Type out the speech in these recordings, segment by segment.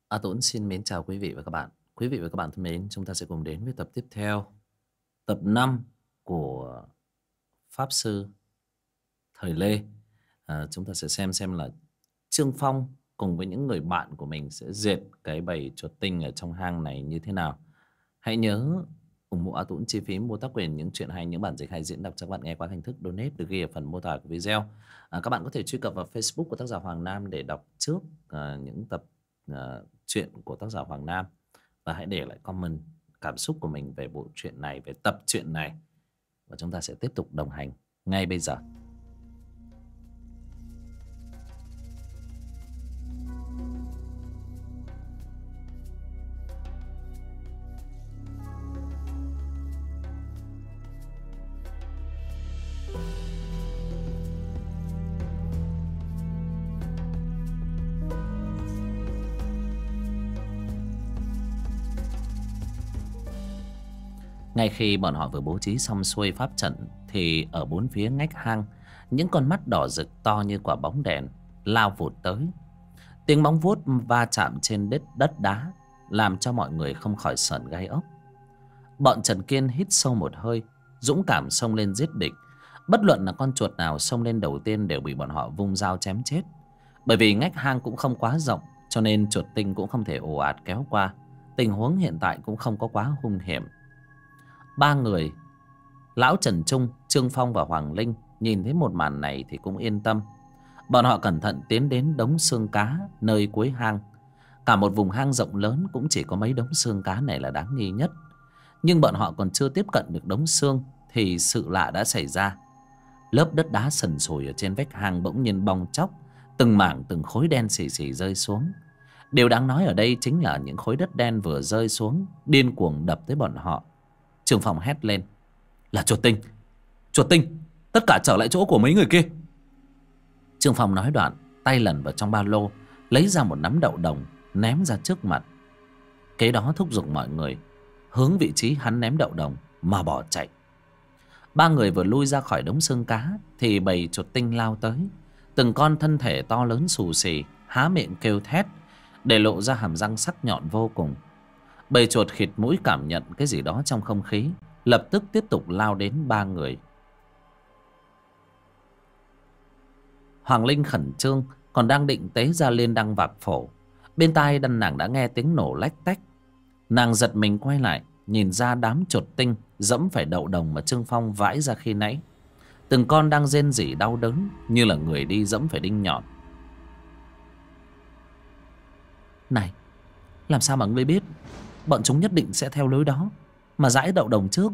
A Tuấn xin mến chào quý vị và các bạn. Quý vị và các bạn thân mến, chúng ta sẽ cùng đến với tập tiếp theo, tập 5 của Pháp Sư thời Lê. Chúng ta sẽ xem là Trương Phong cùng với những người bạn của mình sẽ diệt cái bầy chuột tinh ở trong hang này như thế nào. Hãy nhớ ủng hộ A Tuấn chi phí mua tác quyền những chuyện hay, những bản dịch hay diễn đọc cho các bạn nghe qua hình thức donate được ghi ở phần mô tả của video. Các bạn có thể truy cập vào Facebook của tác giả Hoàng Nam để đọc trước những tập truyện của tác giả Hoàng Nam, và hãy để lại comment cảm xúc của mình về bộ truyện này, về tập truyện này, và chúng ta sẽ tiếp tục đồng hành ngay bây giờ. Ngay khi bọn họ vừa bố trí xong xuôi pháp trận thì ở bốn phía ngách hang, những con mắt đỏ rực to như quả bóng đèn lao vụt tới. Tiếng móng vuốt va chạm trên đất đá làm cho mọi người không khỏi sởn gai ốc. Bọn Trần Kiên hít sâu một hơi, dũng cảm xông lên giết địch. Bất luận là con chuột nào xông lên đầu tiên đều bị bọn họ vung dao chém chết. Bởi vì ngách hang cũng không quá rộng, cho nên chuột tinh cũng không thể ồ ạt kéo qua. Tình huống hiện tại cũng không có quá hung hiểm. Ba người, Lão Trần Trung, Trương Phong và Hoàng Linh, nhìn thấy một màn này thì cũng yên tâm. Bọn họ cẩn thận tiến đến đống xương cá nơi cuối hang. Cả một vùng hang rộng lớn cũng chỉ có mấy đống xương cá này là đáng nghi nhất. Nhưng bọn họ còn chưa tiếp cận được đống xương thì sự lạ đã xảy ra. Lớp đất đá sần sùi ở trên vách hang bỗng nhiên bong tróc, từng mảng từng khối đen xì xì rơi xuống. Điều đáng nói ở đây chính là những khối đất đen vừa rơi xuống điên cuồng đập tới bọn họ. Trương Phong hét lên: là chuột tinh! Chuột tinh! Tất cả trở lại chỗ của mấy người kia! Trương Phong nói đoạn, tay lần vào trong ba lô, lấy ra một nắm đậu đồng ném ra trước mặt. Kế đó thúc giục mọi người hướng vị trí hắn ném đậu đồng mà bỏ chạy. Ba người vừa lui ra khỏi đống xương cá thì bầy chuột tinh lao tới. Từng con thân thể to lớn xù xì, há miệng kêu thét, để lộ ra hàm răng sắc nhọn vô cùng. Bầy chuột khịt mũi cảm nhận cái gì đó trong không khí, lập tức tiếp tục lao đến ba người. Hoàng Linh khẩn trương, còn đang định tế ra lên đăng vạc phổ. Bên tai nàng đã nghe tiếng nổ lách tách. Nàng giật mình quay lại, nhìn ra đám chuột tinh dẫm phải đậu đồng mà Trương Phong vãi ra khi nãy. Từng con đang rên rỉ đau đớn như là người đi dẫm phải đinh nhọn. Này, làm sao mà ngươi biết bọn chúng nhất định sẽ theo lối đó mà giãi đậu đồng trước?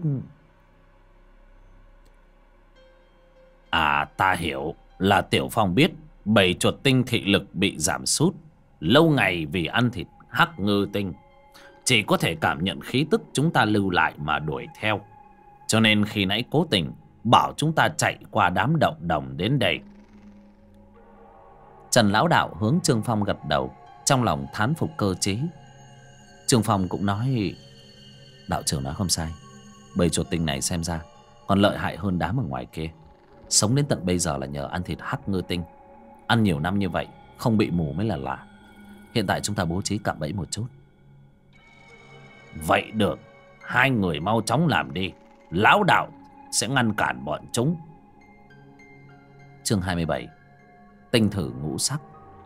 À, ta hiểu, là Tiểu Phong biết bầy chuột tinh thị lực bị giảm sút lâu ngày vì ăn thịt hắc ngư tinh, chỉ có thể cảm nhận khí tức chúng ta lưu lại mà đuổi theo, cho nên khi nãy cố tình bảo chúng ta chạy qua đám đậu đồng đến đây. Trần lão đạo hướng Trương Phong gật đầu, trong lòng thán phục cơ trí. Trương Phong cũng nói: đạo trưởng nói không sai, bầy chuột tinh này xem ra còn lợi hại hơn đám ở ngoài kia. Sống đến tận bây giờ là nhờ ăn thịt hắc ngư tinh. Ăn nhiều năm như vậy không bị mù mới là lạ. Hiện tại chúng ta bố trí cạm bẫy một chút. Vậy được, hai người mau chóng làm đi, lão đạo sẽ ngăn cản bọn chúng. Chương 27: Tinh thử ngũ sắc.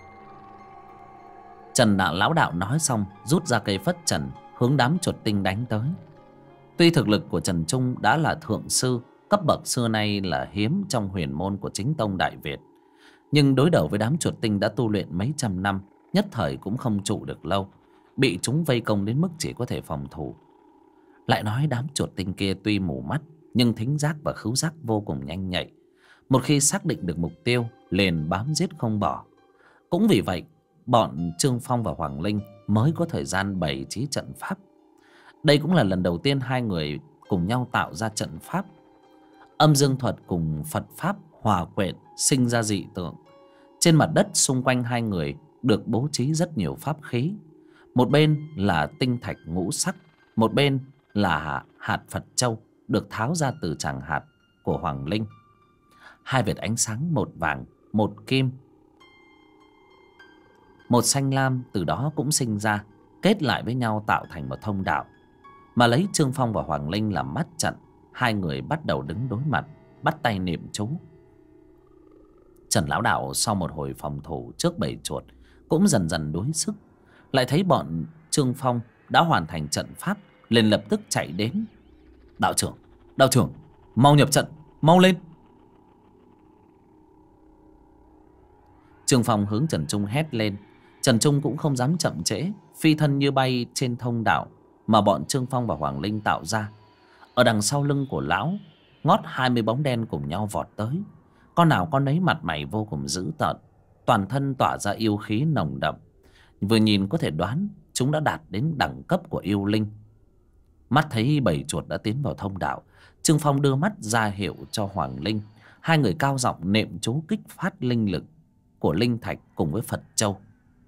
Lão đạo nói xong, rút ra cây phất trần hướng đám chuột tinh đánh tới. Tuy thực lực của Trần Trung đã là thượng sư, cấp bậc xưa nay là hiếm trong huyền môn của chính tông Đại Việt, nhưng đối đầu với đám chuột tinh đã tu luyện mấy trăm năm, nhất thời cũng không trụ được lâu, bị chúng vây công đến mức chỉ có thể phòng thủ. Lại nói đám chuột tinh kia tuy mù mắt nhưng thính giác và khứu giác vô cùng nhanh nhạy. Một khi xác định được mục tiêu liền bám giết không bỏ. Cũng vì vậy bọn Trương Phong và Hoàng Linh mới có thời gian bày trí trận pháp. Đây cũng là lần đầu tiên hai người cùng nhau tạo ra trận pháp. Âm dương thuật cùng Phật pháp hòa quyện sinh ra dị tượng. Trên mặt đất xung quanh hai người được bố trí rất nhiều pháp khí. Một bên là tinh thạch ngũ sắc, một bên là hạt Phật châu được tháo ra từ tràng hạt của Hoàng Linh. Hai vệt ánh sáng, một vàng một kim, một xanh lam từ đó cũng sinh ra, kết lại với nhau tạo thành một thông đạo. Mà lấy Trương Phong và Hoàng Linh làm mắt trận, hai người bắt đầu đứng đối mặt, bắt tay niệm chú. Trần lão đạo sau một hồi phòng thủ trước bầy chuột cũng dần dần đuối sức. Lại thấy bọn Trương Phong đã hoàn thành trận pháp, liền lập tức chạy đến. Đạo trưởng, mau nhập trận, mau lên. Trương Phong hướng Trần Trung hét lên. Trần Trung cũng không dám chậm trễ, phi thân như bay trên thông đạo mà bọn Trương Phong và Hoàng Linh tạo ra. Ở đằng sau lưng của lão, ngót 20 bóng đen cùng nhau vọt tới. Con nào con nấy mặt mày vô cùng dữ tợn, toàn thân tỏa ra yêu khí nồng đậm. Vừa nhìn có thể đoán chúng đã đạt đến đẳng cấp của yêu linh. Mắt thấy bầy chuột đã tiến vào thông đạo, Trương Phong đưa mắt ra hiệu cho Hoàng Linh. Hai người cao giọng niệm chú kích phát linh lực của linh thạch cùng với Phật Châu.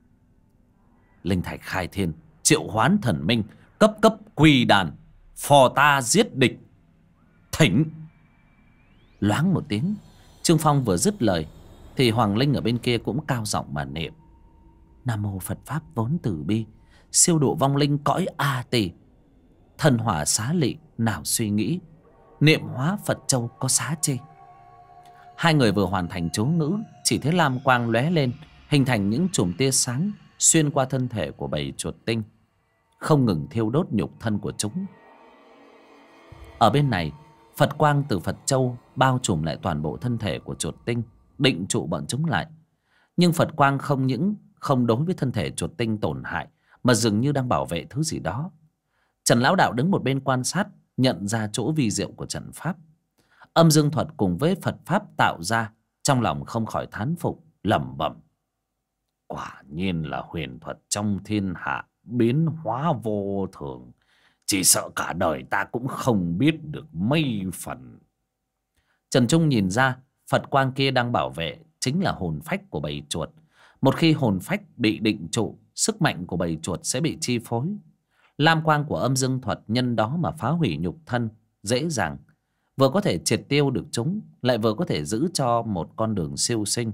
Linh thạch khai thiên, triệu hoán thần minh, cấp cấp quỳ đàn, phò ta giết địch, thỉnh. Loáng một tiếng, Trương Phong vừa dứt lời thì Hoàng Linh ở bên kia cũng cao giọng mà niệm: Nam mô Phật pháp vốn từ bi, siêu độ vong linh cõi A Tỳ, thần hỏa xá lị nào suy nghĩ, niệm hóa Phật Châu có xá chê. Hai người vừa hoàn thành chú ngữ, chỉ thấy lam quang lóe lên, hình thành những chùm tia sáng xuyên qua thân thể của bầy chuột tinh, không ngừng thiêu đốt nhục thân của chúng. Ở bên này, Phật quang từ Phật Châu bao trùm lại toàn bộ thân thể của chuột tinh, định trụ bọn chúng lại. Nhưng Phật quang không những không đối với thân thể chuột tinh tổn hại, mà dường như đang bảo vệ thứ gì đó. Trần lão đạo đứng một bên quan sát, nhận ra chỗ vi diệu của trận pháp. Âm dương thuật cùng với Phật pháp tạo ra, trong lòng không khỏi thán phục, lẩm bẩm: quả nhiên là huyền thuật trong thiên hạ, biến hóa vô thường, chỉ sợ cả đời ta cũng không biết được mấy phần. Trần Trung nhìn ra Phật quang kia đang bảo vệ chính là hồn phách của bầy chuột. Một khi hồn phách bị định trụ, sức mạnh của bầy chuột sẽ bị chi phối. Lam quang của âm dương thuật nhân đó mà phá hủy nhục thân dễ dàng, vừa có thể triệt tiêu được chúng, lại vừa có thể giữ cho một con đường siêu sinh.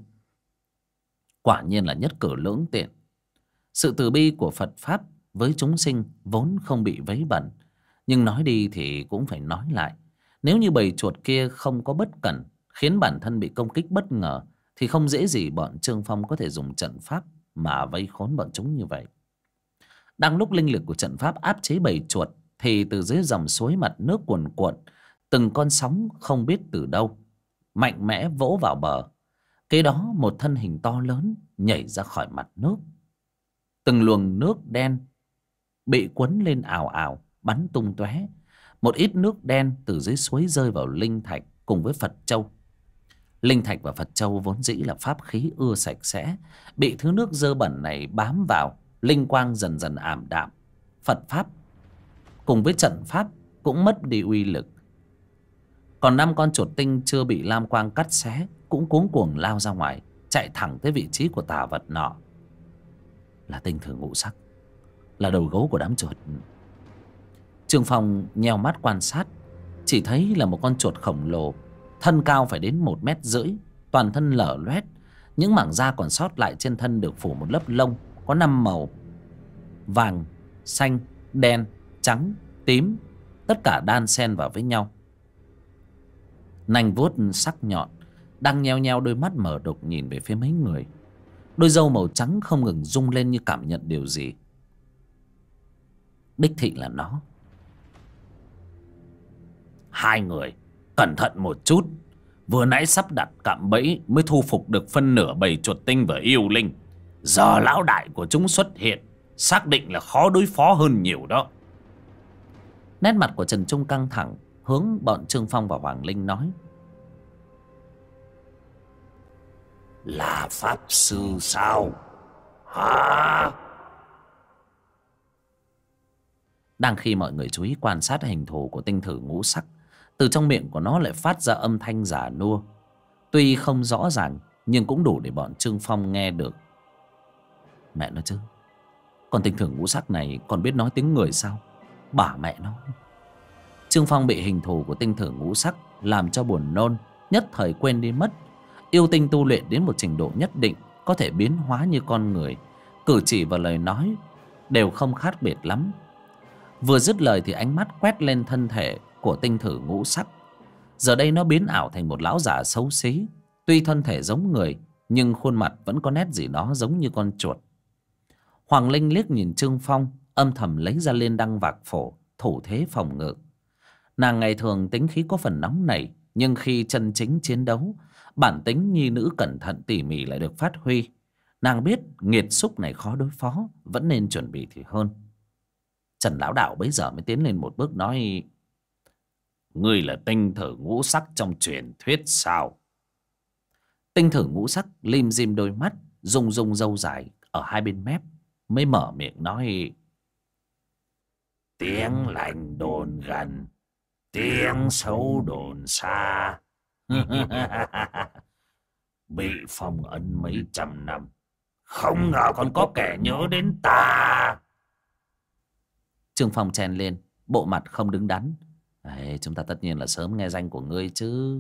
Quả nhiên là nhất cử lưỡng tiện. Sự từ bi của Phật pháp với chúng sinh vốn không bị vấy bẩn, nhưng nói đi thì cũng phải nói lại. Nếu như bầy chuột kia không có bất cẩn, khiến bản thân bị công kích bất ngờ, thì không dễ gì bọn Trương Phong có thể dùng trận pháp mà vây khốn bọn chúng như vậy. Đang lúc linh lực của trận pháp áp chế bầy chuột, thì từ dưới dòng suối mặt nước cuồn cuộn, từng con sóng không biết từ đâu mạnh mẽ vỗ vào bờ. Kế đó một thân hình to lớn nhảy ra khỏi mặt nước. Từng luồng nước đen bị cuốn lên ào ào, bắn tung tóe. Một ít nước đen từ dưới suối rơi vào linh thạch cùng với Phật Châu. Linh thạch và Phật Châu vốn dĩ là pháp khí ưa sạch sẽ, bị thứ nước dơ bẩn này bám vào, linh quang dần dần ảm đạm. Phật pháp cùng với trận pháp cũng mất đi uy lực. Còn 5 con chuột tinh chưa bị lam quang cắt xé cũng cuống cuồng lao ra ngoài, chạy thẳng tới vị trí của tà vật nọ. Là tinh thử ngũ sắc, là đầu gấu của đám chuột. Trương Phong nheo mắt quan sát, chỉ thấy là một con chuột khổng lồ, thân cao phải đến 1,5 mét, toàn thân lở loét. Những mảng da còn sót lại trên thân được phủ một lớp lông có 5 màu: vàng, xanh, đen, trắng, tím, tất cả đan xen vào với nhau. Nanh vuốt sắc nhọn, đang nheo nheo đôi mắt mở đục nhìn về phía mấy người. Đôi râu màu trắng không ngừng rung lên như cảm nhận điều gì. Đích thị là nó. Hai người cẩn thận một chút, vừa nãy sắp đặt cạm bẫy mới thu phục được phân nửa bầy chuột tinh và yêu linh. Giờ lão đại của chúng xuất hiện, xác định là khó đối phó hơn nhiều đó. Nét mặt của Trần Trung căng thẳng, hướng bọn Trương Phong và Hoàng Linh nói: là pháp sư sao hả? Đang khi mọi người chú ý quan sát hình thù của tinh thử ngũ sắc, từ trong miệng của nó lại phát ra âm thanh giả nua. Tuy không rõ ràng nhưng cũng đủ để bọn Trương Phong nghe được. Mẹ nó chứ, con tinh thử ngũ sắc này còn biết nói tiếng người sao? Bả mẹ nó. Trương Phong bị hình thù của tinh thử ngũ sắc làm cho buồn nôn, nhất thời quên đi mất. Yêu tinh tu luyện đến một trình độ nhất định có thể biến hóa như con người, cử chỉ và lời nói đều không khác biệt lắm. Vừa dứt lời thì ánh mắt quét lên thân thể của tinh thử ngũ sắc. Giờ đây nó biến ảo thành một lão già xấu xí. Tuy thân thể giống người, nhưng khuôn mặt vẫn có nét gì đó giống như con chuột. Hoàng Linh liếc nhìn Trương Phong, âm thầm lấy ra liên đăng vạc phổ, thủ thế phòng ngự. Nàng ngày thường tính khí có phần nóng nảy, nhưng khi chân chính chiến đấu, bản tính nhi nữ cẩn thận tỉ mỉ lại được phát huy. Nàng biết nghiệt xúc này khó đối phó, vẫn nên chuẩn bị thì hơn. Trần lão đạo bấy giờ mới tiến lên một bước nói: ngươi là tinh thử ngũ sắc trong truyền thuyết sao? Tinh thử ngũ sắc lim dim đôi mắt, rung rung râu dài ở hai bên mép, mới mở miệng nói: tiếng lành đồn gần, tiếng xấu đồn xa. Bị phong ấn mấy trăm năm, không ngờ còn có kẻ nhớ đến ta. Trương Phong chen lên, bộ mặt không đứng đắn: đấy, chúng ta tất nhiên là sớm nghe danh của ngươi chứ.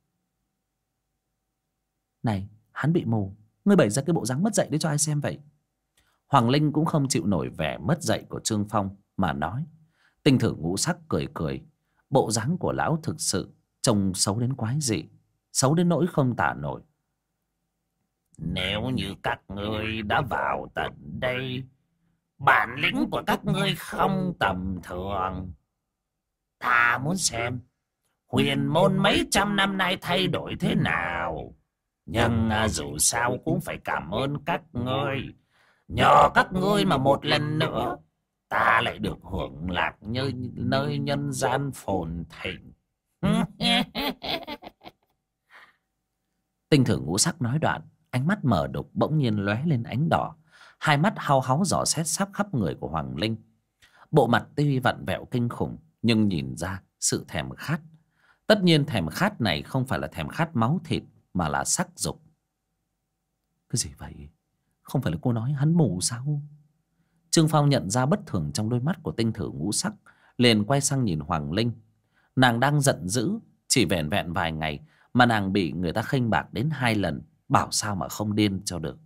Này, hắn bị mù, ngươi bày ra cái bộ dáng mất dạy đấy cho ai xem vậy? Hoàng Linh cũng không chịu nổi vẻ mất dạy của Trương Phong mà nói. Tinh thử ngũ sắc cười cười. Bộ dáng của lão thực sự trông xấu đến quái dị, xấu đến nỗi không tả nổi. Nếu như các ngươi đã vào tận đây, bản lĩnh của các ngươi không tầm thường. Ta muốn xem huyền môn mấy trăm năm nay thay đổi thế nào. Nhưng dù sao cũng phải cảm ơn các ngươi. Nhờ các ngươi mà một lần nữa ta lại được hưởng lạc như nơi nhân gian phồn thịnh. Tinh thử ngũ sắc nói đoạn, ánh mắt mờ đục bỗng nhiên lóe lên ánh đỏ. Hai mắt hao háu dò xét khắp khắp người của Hoàng Linh. Bộ mặt tuy vặn vẹo kinh khủng, nhưng nhìn ra sự thèm khát. Tất nhiên thèm khát này không phải là thèm khát máu thịt, mà là sắc dục. Cái gì vậy? Không phải là cô nói hắn mù sao? Trương Phong nhận ra bất thường trong đôi mắt của tinh thử ngũ sắc, liền quay sang nhìn Hoàng Linh. Nàng đang giận dữ, chỉ vẻn vẹn vài ngày mà nàng bị người ta khinh bạc đến 2 lần, bảo sao mà không điên cho được.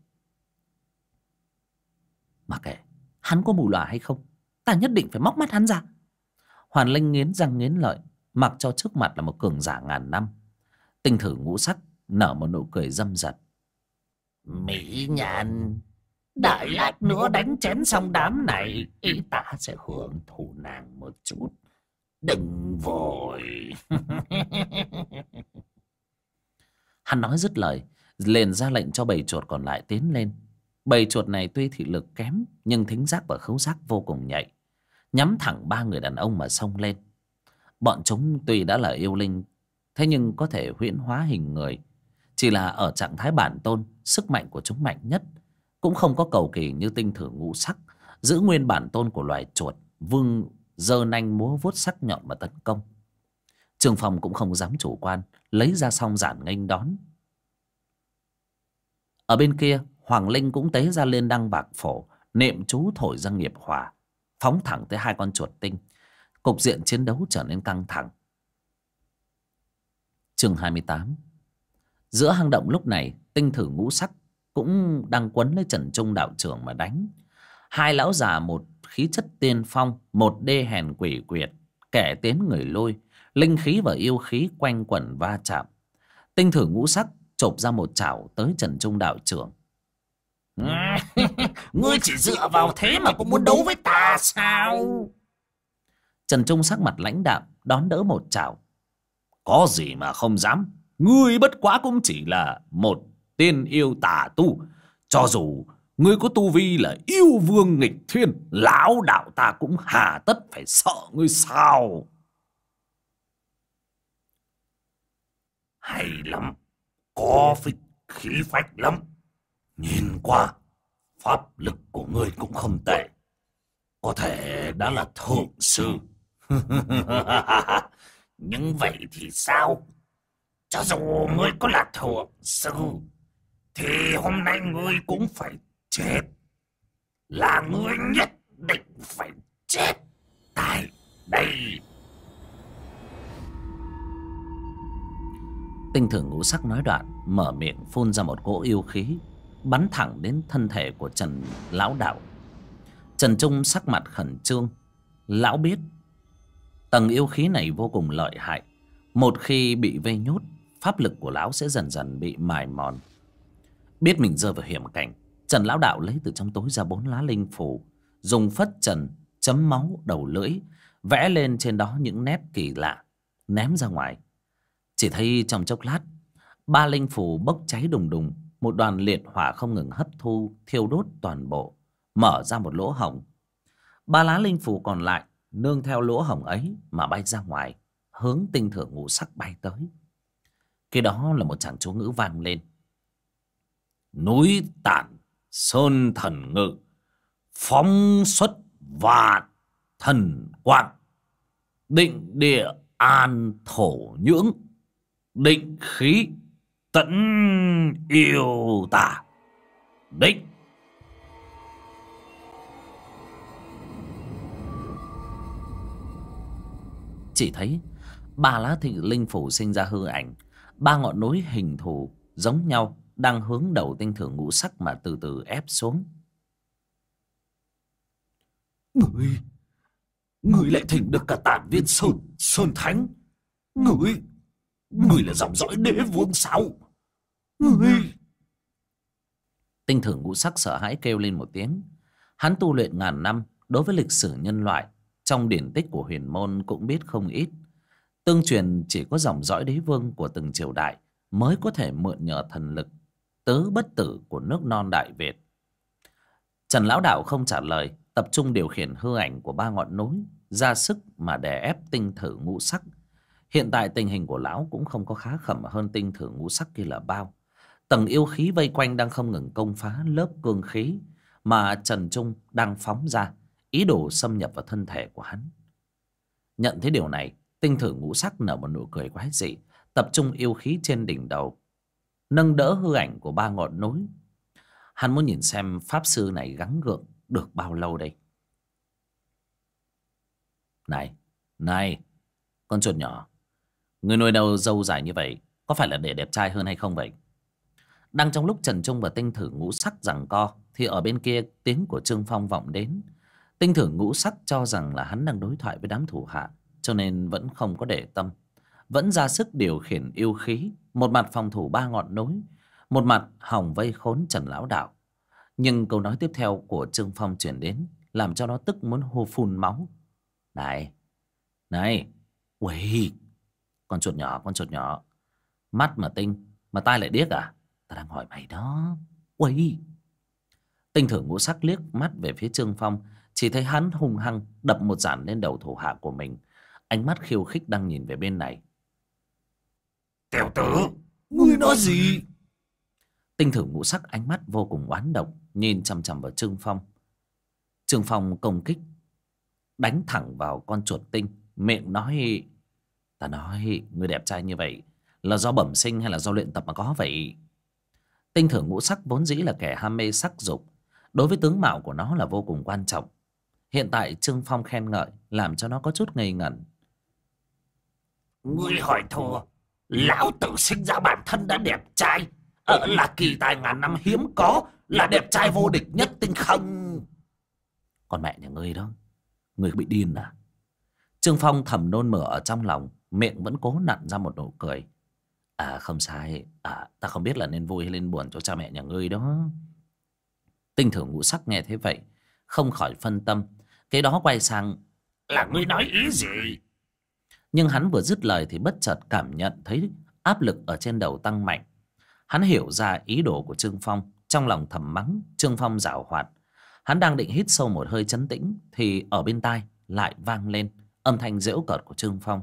Mà kệ, hắn có mù lòa hay không, ta nhất định phải móc mắt hắn ra. Hoàng Linh nghiến răng nghiến lợi, mặc cho trước mặt là một cường giả ngàn năm. Tinh thử ngũ sắc nở một nụ cười dâm dật. Mỹ Nhàn, đợi lát nữa đánh chén xong đám này, ý ta sẽ hưởng thụ nàng một chút. Đừng vội. Hắn nói dứt lời, liền ra lệnh cho bầy chuột còn lại tiến lên. Bầy chuột này tuy thị lực kém, nhưng thính giác và khứu giác vô cùng nhạy, nhắm thẳng 3 người đàn ông mà xông lên. Bọn chúng tuy đã là yêu linh, thế nhưng có thể huyễn hóa hình người. Chỉ là ở trạng thái bản tôn, sức mạnh của chúng mạnh nhất, cũng không có cầu kỳ như tinh thử ngũ sắc giữ nguyên bản tôn của loài chuột, vung giơ nanh múa vuốt sắc nhọn mà tấn công. Trương Phong cũng không dám chủ quan, lấy ra song giản nghênh đón. Ở bên kia, Hoàng Linh cũng tế ra liên đăng bạc phổ, niệm chú thổi ra nghiệp hỏa, phóng thẳng tới 2 con chuột tinh. Cục diện chiến đấu trở nên căng thẳng. Chương 28. Giữa hang động lúc này, tinh thử ngũ sắc cũng đang quấn lấy Trần Trung đạo trưởng mà đánh. 2 lão già, một khí chất tiên phong, một đê hèn quỷ quyệt, kẻ tiến người lui, linh khí và yêu khí quanh quẩn va chạm. Tinh thử ngũ sắc chộp ra một chảo tới Trần Trung đạo trưởng. Ngươi chỉ dựa vào thế mà cũng muốn đấu với ta sao? Trần Trung sắc mặt lãnh đạm đón đỡ một chảo. Có gì mà không dám, ngươi bất quá cũng chỉ là một tiên yêu tà tu. Cho dù ngươi có tu vi là yêu vương nghịch thiên, lão đạo ta cũng hà tất phải sợ ngươi sao? Hay lắm, có khí phách lắm. Nhìn qua, pháp lực của ngươi cũng không tệ, có thể đã là thượng sư. Nhưng vậy thì sao? Cho dù ngươi có là thượng sư, thì hôm nay ngươi cũng phải chết. Là ngươi nhất định phải chết tại đây. Tinh thử ngũ sắc nói đoạn, mở miệng phun ra một cỗ yêu khí. bắn thẳng đến thân thể của Trần lão đạo. Trần Trung sắc mặt khẩn trương. Lão biết tầng yêu khí này vô cùng lợi hại. Một khi bị vây nhốt, pháp lực của lão sẽ dần dần bị mài mòn. Biết mình rơi vào hiểm cảnh, Trần lão đạo lấy từ trong tối ra 4 lá linh phù, dùng phất trần chấm máu đầu lưỡi, vẽ lên trên đó những nét kỳ lạ, ném ra ngoài. Chỉ thấy trong chốc lát, 3 linh phù bốc cháy đùng đùng, một đoàn liệt hỏa không ngừng hấp thu thiêu đốt toàn bộ, mở ra một lỗ hổng. 3 lá linh phù còn lại nương theo lỗ hổng ấy mà bay ra ngoài, hướng tinh thượng ngũ sắc bay tới. Khi đó là một tràng chú ngữ vang lên: núi Tản sơn thần ngự, phóng xuất vạn thần quang, định địa an thổ nhưỡng, định khí tẫn yêu tả. Định. Chỉ thấy 3 lá thị linh phủ sinh ra hư ảnh, 3 ngọn núi hình thù giống nhau đang hướng đầu tinh thượng ngũ sắc mà từ từ ép xuống. Người lại thỉnh được cả Tản Viên Sơn Thánh. Người là dòng dõi đế vương sao? Tinh thượng ngũ sắc sợ hãi kêu lên một tiếng. Hắn tu luyện ngàn năm, đối với lịch sử nhân loại trong điển tích của huyền môn cũng biết không ít. Tương truyền chỉ có dòng dõi đế vương của từng triều đại mới có thể mượn nhờ thần lực tứ bất tử của nước non Đại Việt. Trần lão đạo không trả lời, tập trung điều khiển hư ảnh của 3 ngọn núi, ra sức mà đè ép tinh thử ngũ sắc. Hiện tại tình hình của lão cũng không có khá khẩm hơn tinh thử ngũ sắc kia là bao. Tầng yêu khí vây quanh đang không ngừng công phá lớp cương khí mà Trần Trung đang phóng ra, ý đồ xâm nhập vào thân thể của hắn. Nhận thấy điều này, tinh thử ngũ sắc nở một nụ cười quái dị, tập trung yêu khí trên đỉnh đầu, nâng đỡ hư ảnh của 3 ngọn núi. Hắn muốn nhìn xem pháp sư này gắng gượng được bao lâu đây. Này, con chuột nhỏ, người nuôi đầu râu dài như vậy có phải là để đẹp trai hơn hay không vậy? Đang trong lúc Trần Trung và tinh thử ngũ sắc giằng co thì ở bên kia tiếng của Trương Phong vọng đến. Tinh thử ngũ sắc cho rằng là hắn đang đối thoại với đám thủ hạ, cho nên vẫn không có để tâm, vẫn ra sức điều khiển yêu khí, một mặt phòng thủ 3 ngọn núi, một mặt hòng vây khốn Trần lão đạo. Nhưng câu nói tiếp theo của Trương Phong truyền đến làm cho nó tức muốn hô phun máu. Này, uầy, con chuột nhỏ, mắt mà tinh mà tai lại điếc à? Ta đang hỏi mày đó. Uầy. Tinh thử ngũ sắc liếc mắt về phía Trương Phong, chỉ thấy hắn hung hăng đập một giản lên đầu thủ hạ của mình, ánh mắt khiêu khích đang nhìn về bên này. Tiểu tử, ngươi nói gì? Tinh thử ngũ sắc ánh mắt vô cùng oán độc, nhìn chằm chằm vào Trương Phong. Trương Phong công kích, đánh thẳng vào con chuột tinh, miệng nói: ta nói ngươi đẹp trai như vậy là do bẩm sinh hay là do luyện tập mà có vậy? Tinh thử ngũ sắc vốn dĩ là kẻ ham mê sắc dục, đối với tướng mạo của nó là vô cùng quan trọng. Hiện tại Trương Phong khen ngợi làm cho nó có chút ngây ngẩn. Ngươi hỏi thua, lão tử sinh ra bản thân đã đẹp trai, là kỳ tài ngàn năm hiếm có, là đẹp trai vô địch nhất tinh không? Con mẹ nhà ngươi đó, ngươi bị điên à? Trương Phong thầm nôn mửa ở trong lòng, miệng vẫn cố nặn ra một nụ cười. Không sai, ta không biết là nên vui hay nên buồn cho cha mẹ nhà ngươi đó. Tinh thử ngũ sắc nghe thế vậy không khỏi phân tâm, cái đó quay sang: là ngươi nói ý gì? Nhưng hắn vừa dứt lời thì bất chợt cảm nhận thấy áp lực ở trên đầu tăng mạnh. Hắn hiểu ra ý đồ của Trương Phong, trong lòng thầm mắng Trương Phong giảo hoạt. Hắn đang định hít sâu một hơi trấn tĩnh thì ở bên tai lại vang lên âm thanh giễu cợt của Trương Phong.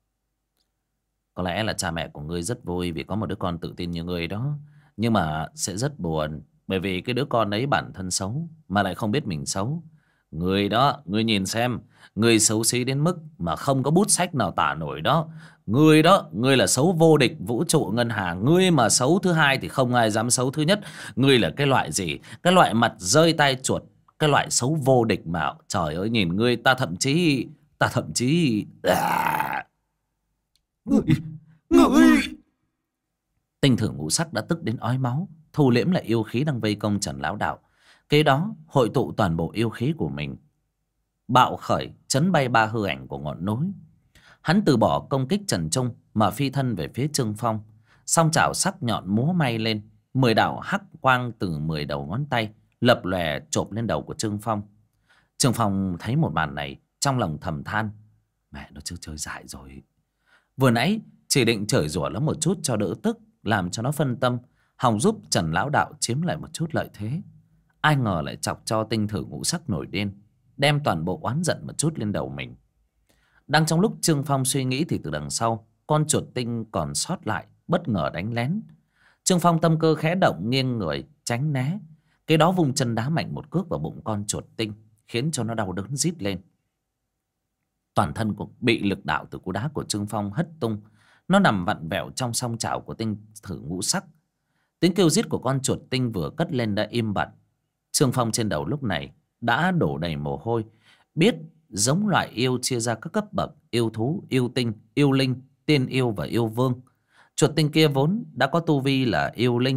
Có lẽ là cha mẹ của ngươi rất vui vì có một đứa con tự tin như ngươi đó, nhưng mà sẽ rất buồn bởi vì cái đứa con ấy bản thân xấu mà lại không biết mình xấu. Ngươi đó, ngươi nhìn xem, ngươi xấu xí đến mức mà không có bút sách nào tả nổi đó. Ngươi đó, ngươi là xấu vô địch vũ trụ ngân hà. Ngươi mà xấu thứ hai thì không ai dám xấu thứ nhất. Ngươi là cái loại gì? Cái loại mặt rơi tay chuột, cái loại xấu vô địch mà trời ơi, nhìn ngươi ta thậm chí Ngươi Tinh thử ngũ sắc đã tức đến ói máu, thu liễm lại yêu khí đang vây công Trần lão đạo. Kế đó hội tụ toàn bộ yêu khí của mình, bạo khởi chấn bay ba hư ảnh của ngọn núi. Hắn từ bỏ công kích Trần Trung mà phi thân về phía Trương Phong. Song chảo sắc nhọn múa may lên, 10 đạo hắc quang từ 10 đầu ngón tay lập lòe chộp lên đầu của Trương Phong. Trương Phong thấy một màn này, trong lòng thầm than: mẹ nó chưa chơi dại rồi. Vừa nãy chỉ định chửi rủa nó một chút cho đỡ tức, làm cho nó phân tâm, hòng giúp Trần lão đạo chiếm lại một chút lợi thế. Ai ngờ lại chọc cho tinh thử ngũ sắc nổi điên, đem toàn bộ oán giận một chút lên đầu mình. Đang trong lúc Trương Phong suy nghĩ thì từ đằng sau, con chuột tinh còn sót lại bất ngờ đánh lén. Trương Phong tâm cơ khẽ động, nghiêng người tránh né. Cái đó vùng chân đá mạnh một cước vào bụng con chuột tinh, khiến cho nó đau đớn rít lên. Toàn thân cũng bị lực đạo từ cú đá của Trương Phong hất tung. Nó nằm vặn vẹo trong song chảo của tinh thử ngũ sắc. Tiếng kêu rít của con chuột tinh vừa cất lên đã im bặt. Trương Phong trên đầu lúc này đã đổ đầy mồ hôi. Biết giống loại yêu chia ra các cấp bậc: yêu thú, yêu tinh, yêu linh, tiên yêu và yêu vương. Chuột tinh kia vốn đã có tu vi là yêu linh,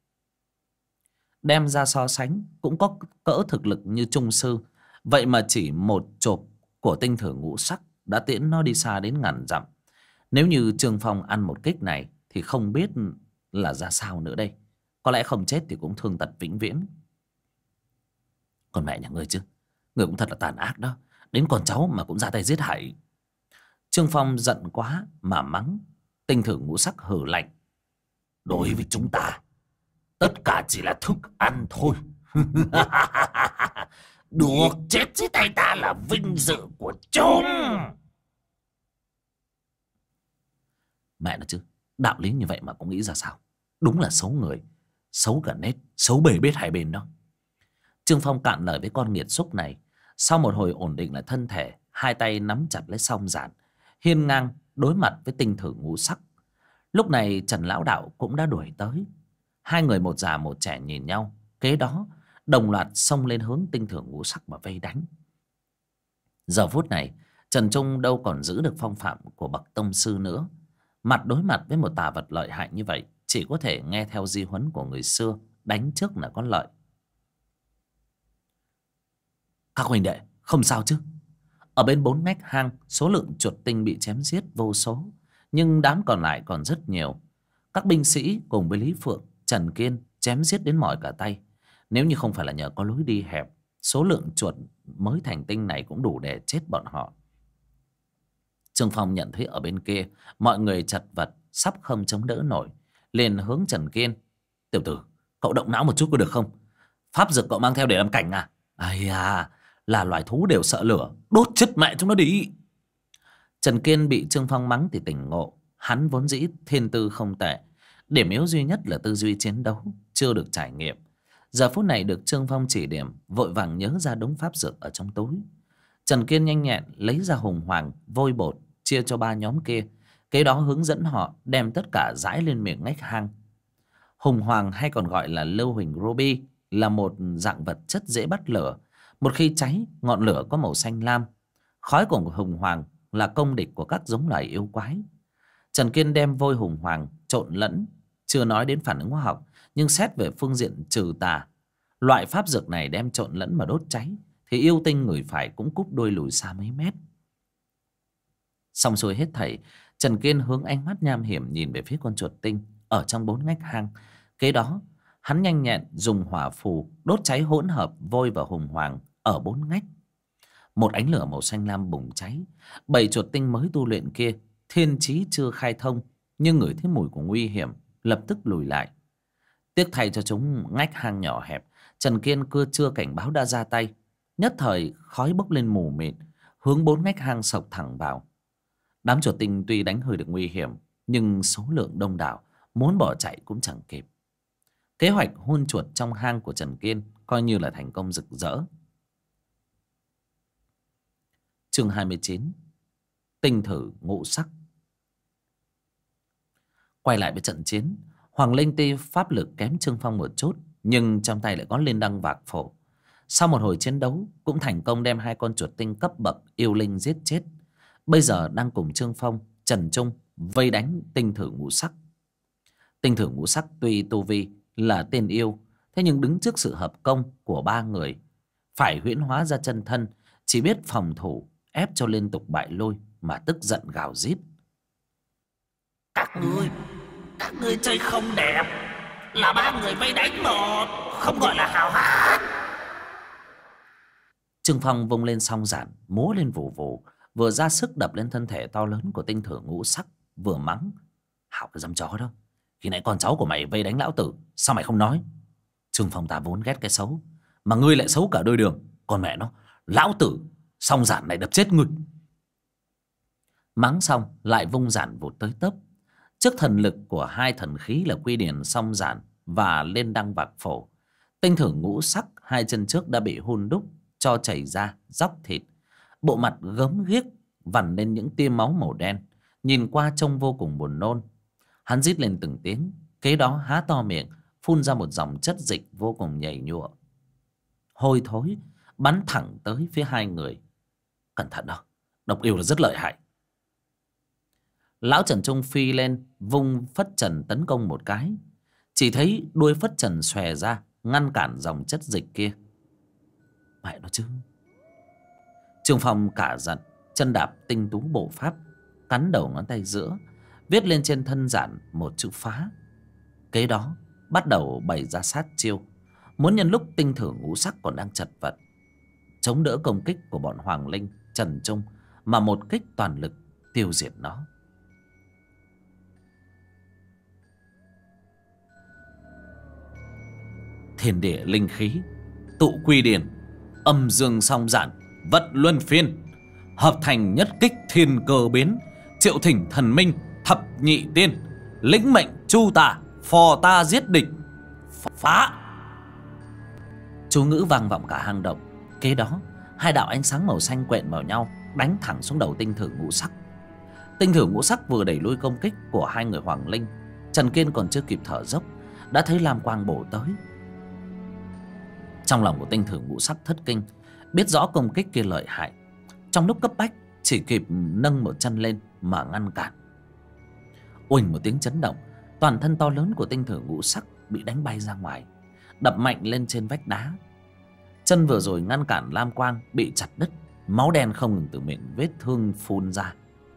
đem ra so sánh cũng có cỡ thực lực như trung sư. Vậy mà chỉ một chộp của tinh thử ngũ sắc đã tiễn nó đi xa đến ngàn dặm. Nếu như Trương Phong ăn một kích này thì không biết là ra sao nữa đây. Có lẽ không chết thì cũng thương tật vĩnh viễn. Còn mẹ nhà ngươi chứ, ngươi cũng thật là tàn ác đó, đến con cháu mà cũng ra tay giết hại. Trương Phong giận quá mà mắng. Tinh thử ngũ sắc hừ lạnh: đối với chúng ta, tất cả chỉ là thức ăn thôi. Được chết dưới tay ta là vinh dự của chúng. Mẹ nó chứ, đạo lý như vậy mà cũng nghĩ ra sao. Đúng là xấu người, xấu cả nết, xấu bề biết hai bên đó. Trương Phong cạn lời với con nghiệt xúc này. Sau một hồi ổn định lại thân thể, hai tay nắm chặt lấy song giản, hiên ngang đối mặt với tinh thử ngũ sắc. Lúc này Trần lão đạo cũng đã đuổi tới. Hai người một già một trẻ nhìn nhau, kế đó đồng loạt xông lên hướng tinh thử ngũ sắc mà vây đánh. Giờ phút này Trần Trung đâu còn giữ được phong phạm của bậc tông sư nữa. Mặt đối mặt với một tà vật lợi hại như vậy, chỉ có thể nghe theo di huấn của người xưa: đánh trước là có lợi. Các huynh đệ không sao chứ? Ở bên bốn ngách hang, số lượng chuột tinh bị chém giết vô số, nhưng đám còn lại còn rất nhiều. Các binh sĩ cùng với Lý Phượng, Trần Kiên chém giết đến mỏi cả tay. Nếu như không phải là nhờ có lối đi hẹp, số lượng chuột mới thành tinh này cũng đủ để chết bọn họ. Trương Phong nhận thấy ở bên kia mọi người chật vật, sắp không chống đỡ nổi, liền hướng Trần Kiên: tiểu tử, cậu động não một chút có được không? Pháp dược cậu mang theo để làm cảnh à? Ai à, là loài thú đều sợ lửa, đốt chết mẹ chúng nó đi. Trần Kiên bị Trương Phong mắng thì tỉnh ngộ. Hắn vốn dĩ thiên tư không tệ, điểm yếu duy nhất là tư duy chiến đấu chưa được trải nghiệm. Giờ phút này được Trương Phong chỉ điểm, vội vàng nhớ ra đống pháp dược ở trong túi. Trần Kiên nhanh nhẹn lấy ra hùng hoàng, vôi bột, chia cho ba nhóm kia. Kế đó hướng dẫn họ đem tất cả rải lên miệng ngách hang. Hùng hoàng hay còn gọi là lưu huỳnh ruby là một dạng vật chất dễ bắt lửa. Một khi cháy, ngọn lửa có màu xanh lam. Khói của hùng hoàng là công địch của các giống loài yêu quái. Trần Kiên đem vôi hùng hoàng trộn lẫn, chưa nói đến phản ứng hóa học, nhưng xét về phương diện trừ tà, loại pháp dược này đem trộn lẫn mà đốt cháy thì yêu tinh người phải cũng cúp đuôi lùi xa mấy mét. Xong xuôi hết thảy, Trần Kiên hướng ánh mắt nham hiểm nhìn về phía con chuột tinh ở trong bốn ngách hang. Kế đó hắn nhanh nhẹn dùng hỏa phù đốt cháy hỗn hợp vôi và hùng hoàng ở bốn ngách. Một ánh lửa màu xanh lam bùng cháy. Bầy chuột tinh mới tu luyện kia thiên trí chưa khai thông, nhưng ngửi thấy mùi của nguy hiểm, lập tức lùi lại. Tiếc thay cho chúng ngách hang nhỏ hẹp, Trần Kiên chưa cảnh báo đã ra tay. Nhất thời khói bốc lên mù mịt, hướng bốn ngách hang sộc thẳng vào. Đám chuột tinh tuy đánh hơi được nguy hiểm, nhưng số lượng đông đảo, muốn bỏ chạy cũng chẳng kịp. Kế hoạch hôn chuột trong hang của Trần Kiên coi như là thành công rực rỡ. Chương 29: Tinh thử ngũ sắc. Quay lại với trận chiến, Hoàng Linh tuy pháp lực kém Trương Phong một chút, nhưng trong tay lại có liên đăng vạc phổ. Sau một hồi chiến đấu, cũng thành công đem hai con chuột tinh cấp bậc yêu linh giết chết. Bây giờ đang cùng Trương Phong, Trần Trung vây đánh tinh thử ngũ sắc. Tinh thử ngũ sắc tuy tu vi là tên yêu. Thế nhưng đứng trước sự hợp công của ba người, phải huyễn hóa ra chân thân, chỉ biết phòng thủ, ép cho liên tục bại lui, mà tức giận gào rít. Các ngươi chơi không đẹp, là ba người vây đánh một, không gọi là hào hán. Trương Phong vung lên song giản, múa lên vù vù, vừa ra sức đập lên thân thể to lớn của tinh thử ngũ sắc, vừa mắng: Hảo cái dăm chó đó, khi nãy con cháu của mày vây đánh lão tử, sao mày không nói? Trương Phong ta vốn ghét cái xấu, mà ngươi lại xấu cả đôi đường. Con mẹ nó, lão tử song giản này đập chết ngươi. Mắng xong lại vung giản vụt tới tấp. Trước thần lực của hai thần khí là Quy Điển song giản và Lên Đăng Vạc Phổ, tinh thử ngũ sắc hai chân trước đã bị hun đúc cho chảy ra róc thịt, bộ mặt gớm ghiếc vằn lên những tia máu màu đen, nhìn qua trông vô cùng buồn nôn. Hắn rít lên từng tiếng, kế đó há to miệng phun ra một dòng chất dịch vô cùng nhầy nhụa, hôi thối, bắn thẳng tới phía hai người. Cẩn thận đó, độc yêu là rất lợi hại. Lão Trần Trung phi lên, vung phất trần tấn công một cái, chỉ thấy đuôi phất trần xòe ra ngăn cản dòng chất dịch kia. Mẹ nó chứ. Trương Phong cả giận, chân đạp tinh tú bộ pháp, cắn đầu ngón tay giữa, viết lên trên thân giản một chữ phá. Kế đó bắt đầu bày ra sát chiêu, muốn nhân lúc tinh thử ngũ sắc còn đang chật vật, chống đỡ công kích của bọn Hoàng Linh, Trần Trung, mà một kích toàn lực tiêu diệt nó. Thiên địa linh khí, tụ quy điển, âm dương song giản, vận luân phiên, hợp thành nhất kích thiên cơ biến, triệu thỉnh thần minh, thập nhị tiên, lĩnh mệnh chu tả, phò ta giết địch, phá. Chú ngữ vang vọng cả hang động. Kế đó hai đạo ánh sáng màu xanh quện vào nhau, đánh thẳng xuống đầu tinh thử ngũ sắc. Tinh thử ngũ sắc vừa đẩy lui công kích của hai người Hoàng Linh, Trần Kiên còn chưa kịp thở dốc đã thấy lam quang bổ tới. Trong lòng của tinh thử ngũ sắc thất kinh, biết rõ công kích kia lợi hại, trong lúc cấp bách chỉ kịp nâng một chân lên mà ngăn cản. Uỳnh một tiếng chấn động, toàn thân to lớn của tinh thử ngũ sắc bị đánh bay ra ngoài, đập mạnh lên trên vách đá. Chân vừa rồi ngăn cản lam quang bị chặt đứt, máu đen không ngừng từ miệng vết thương phun ra.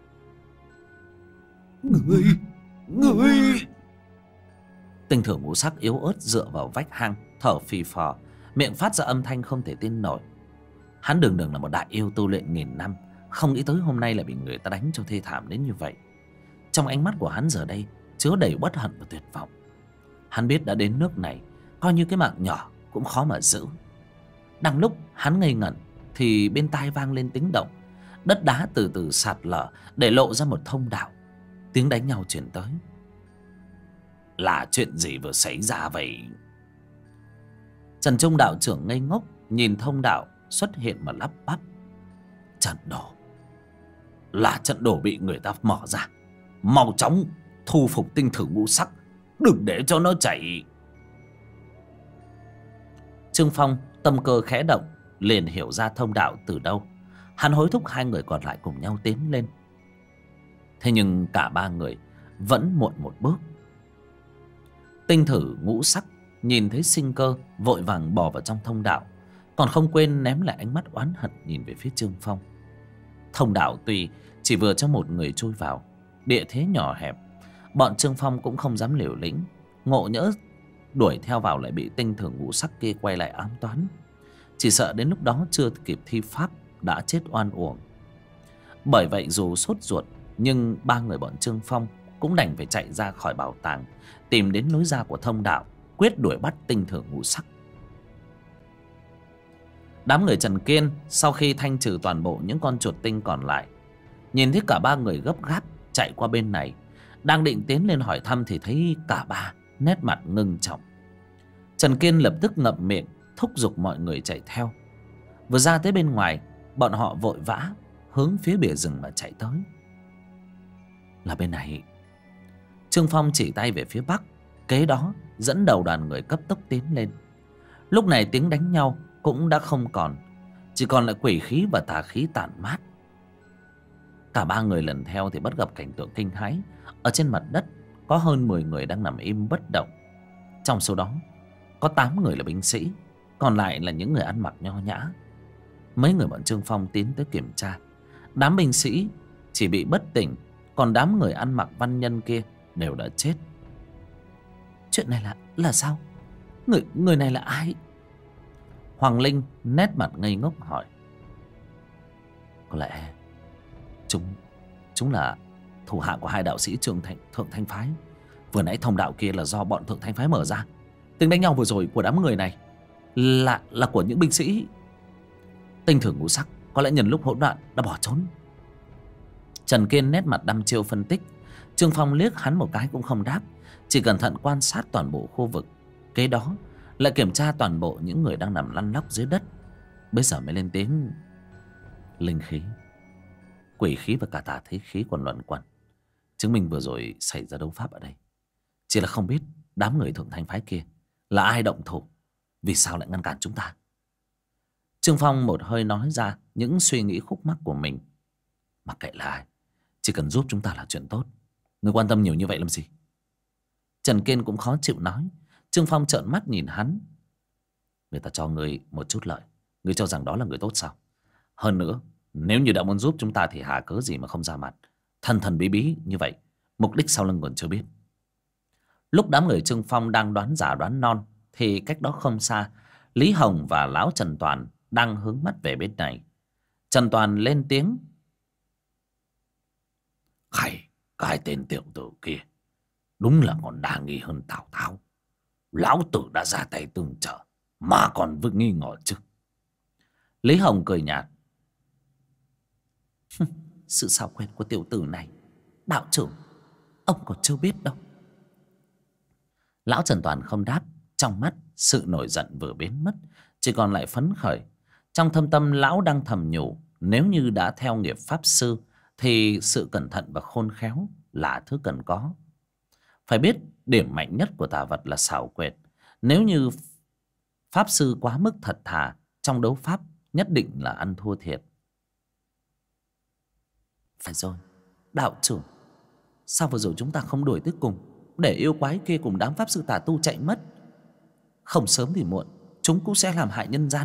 Người tinh thử ngũ sắc yếu ớt dựa vào vách hang, thở phì phò, miệng phát ra âm thanh không thể tin nổi. Hắn đường đường là một đại yêu tu luyện nghìn năm, không nghĩ tới hôm nay lại bị người ta đánh cho thê thảm đến như vậy. Trong ánh mắt của hắn giờ đây chứa đầy uất hận và tuyệt vọng. Hắn biết đã đến nước này, coi như cái mạng nhỏ cũng khó mà giữ. Đang lúc hắn ngây ngẩn thì bên tai vang lên tiếng động, đất đá từ từ sạt lở để lộ ra một thông đạo. Tiếng đánh nhau truyền tới. Là chuyện gì vừa xảy ra vậy? Trần Trung đạo trưởng ngây ngốc nhìn thông đạo xuất hiện mà lắp bắp. Trận đồ. Là trận đồ bị người ta mở ra. Mau chóng thu phục tinh thử ngũ sắc, đừng để cho nó chạy. Trương Phong tâm cơ khẽ động, liền hiểu ra thông đạo từ đâu. Hắn hối thúc hai người còn lại cùng nhau tiến lên. Thế nhưng cả ba người vẫn muộn một bước. Tinh thử ngũ sắc nhìn thấy sinh cơ, vội vàng bò vào trong thông đạo, còn không quên ném lại ánh mắt oán hận nhìn về phía Trương Phong. Thông đạo tuy chỉ vừa cho một người chui vào, địa thế nhỏ hẹp, bọn Trương Phong cũng không dám liều lĩnh. Ngộ nhỡ đuổi theo vào lại bị tinh thử ngũ sắc kia quay lại ám toán, chỉ sợ đến lúc đó chưa kịp thi pháp đã chết oan uổng. Bởi vậy dù sốt ruột, nhưng ba người bọn Trương Phong cũng đành phải chạy ra khỏi bảo tàng, tìm đến lối ra của thông đạo, quyết đuổi bắt tinh thử ngũ sắc. Đám người Trần Kiên sau khi thanh trừ toàn bộ những con chuột tinh còn lại, nhìn thấy cả ba người gấp gáp chạy qua bên này, đang định tiến lên hỏi thăm thì thấy cả ba nét mặt ngưng trọng. Trần Kiên lập tức ngậm miệng thúc giục mọi người chạy theo. Vừa ra tới bên ngoài, bọn họ vội vã hướng phía bìa rừng mà chạy tới. Là bên này. Trương Phong chỉ tay về phía bắc, kế đó dẫn đầu đoàn người cấp tốc tiến lên. Lúc này tiếng đánh nhau cũng đã không còn, chỉ còn lại quỷ khí và tà khí tản mát. Cả ba người lần theo thì bắt gặp cảnh tượng kinh hãi. Ở trên mặt đất có hơn 10 người đang nằm im bất động. Trong số đó có 8 người là binh sĩ, còn lại là những người ăn mặc nho nhã. Mấy người bọn Trương Phong tiến tới kiểm tra. Đám binh sĩ chỉ bị bất tỉnh, còn đám người ăn mặc văn nhân kia đều đã chết. Chuyện này là sao? Người này là ai? Hoàng Linh nét mặt ngây ngốc hỏi. Có lẽ chúng là thủ hạ của hai đạo sĩ Thượng Thanh Phái. Vừa nãy thông đạo kia là do bọn Thượng Thanh Phái mở ra. Tiếng đánh nhau vừa rồi của đám người này là của những binh sĩ Tinh Thử Ngũ Sắc, có lẽ nhân lúc hỗn loạn đã bỏ trốn. Trần Kiên nét mặt đăm chiêu phân tích. Trương Phong liếc hắn một cái cũng không đáp, chỉ cẩn thận quan sát toàn bộ khu vực. Kế đó lại kiểm tra toàn bộ những người đang nằm lăn lóc dưới đất. Bây giờ mới lên tiếng. Linh khí, quỷ khí và cả tà thế khí còn luẩn quẩn, chứng minh vừa rồi xảy ra đấu pháp ở đây. Chỉ là không biết đám người Thượng Thanh Phái kia là ai động thủ, vì sao lại ngăn cản chúng ta. Trương Phong một hơi nói ra những suy nghĩ khúc mắc của mình. Mặc kệ là ai, chỉ cần giúp chúng ta là chuyện tốt. Người quan tâm nhiều như vậy làm gì? Trần Kiên cũng khó chịu nói. Trương Phong trợn mắt nhìn hắn. Người ta cho người một chút lợi, người cho rằng đó là người tốt sao? Hơn nữa, nếu như đã muốn giúp chúng ta thì hà cớ gì mà không ra mặt, thần thần bí bí như vậy, mục đích sau lưng còn chưa biết. Lúc đám người Trương Phong đang đoán giả đoán non thì cách đó không xa, Lý Hồng và lão Trần Toàn đang hướng mắt về bên này. Trần Toàn lên tiếng. Cái tên tiểu tử kia đúng là còn đa nghi hơn Tào Tháo. Lão tử đã ra tay tương trợ mà còn vừa nghi ngờ chứ. Lý Hồng cười nhạt. Sự xảo quyệt của tiểu tử này, đạo trưởng, ông còn chưa biết đâu. Lão Trần Toàn không đáp. Trong mắt sự nổi giận vừa biến mất, chỉ còn lại phấn khởi. Trong thâm tâm lão đang thầm nhủ, nếu như đã theo nghiệp pháp sư thì sự cẩn thận và khôn khéo là thứ cần có. Phải biết điểm mạnh nhất của tà vật là xảo quyệt. Nếu như pháp sư quá mức thật thà trong đấu pháp, nhất định là ăn thua thiệt. Phải rồi, đạo trưởng, sao vừa rồi chúng ta không đuổi tới cùng, để yêu quái kia cùng đám pháp sư tà tu chạy mất? Không sớm thì muộn, chúng cũng sẽ làm hại nhân gian.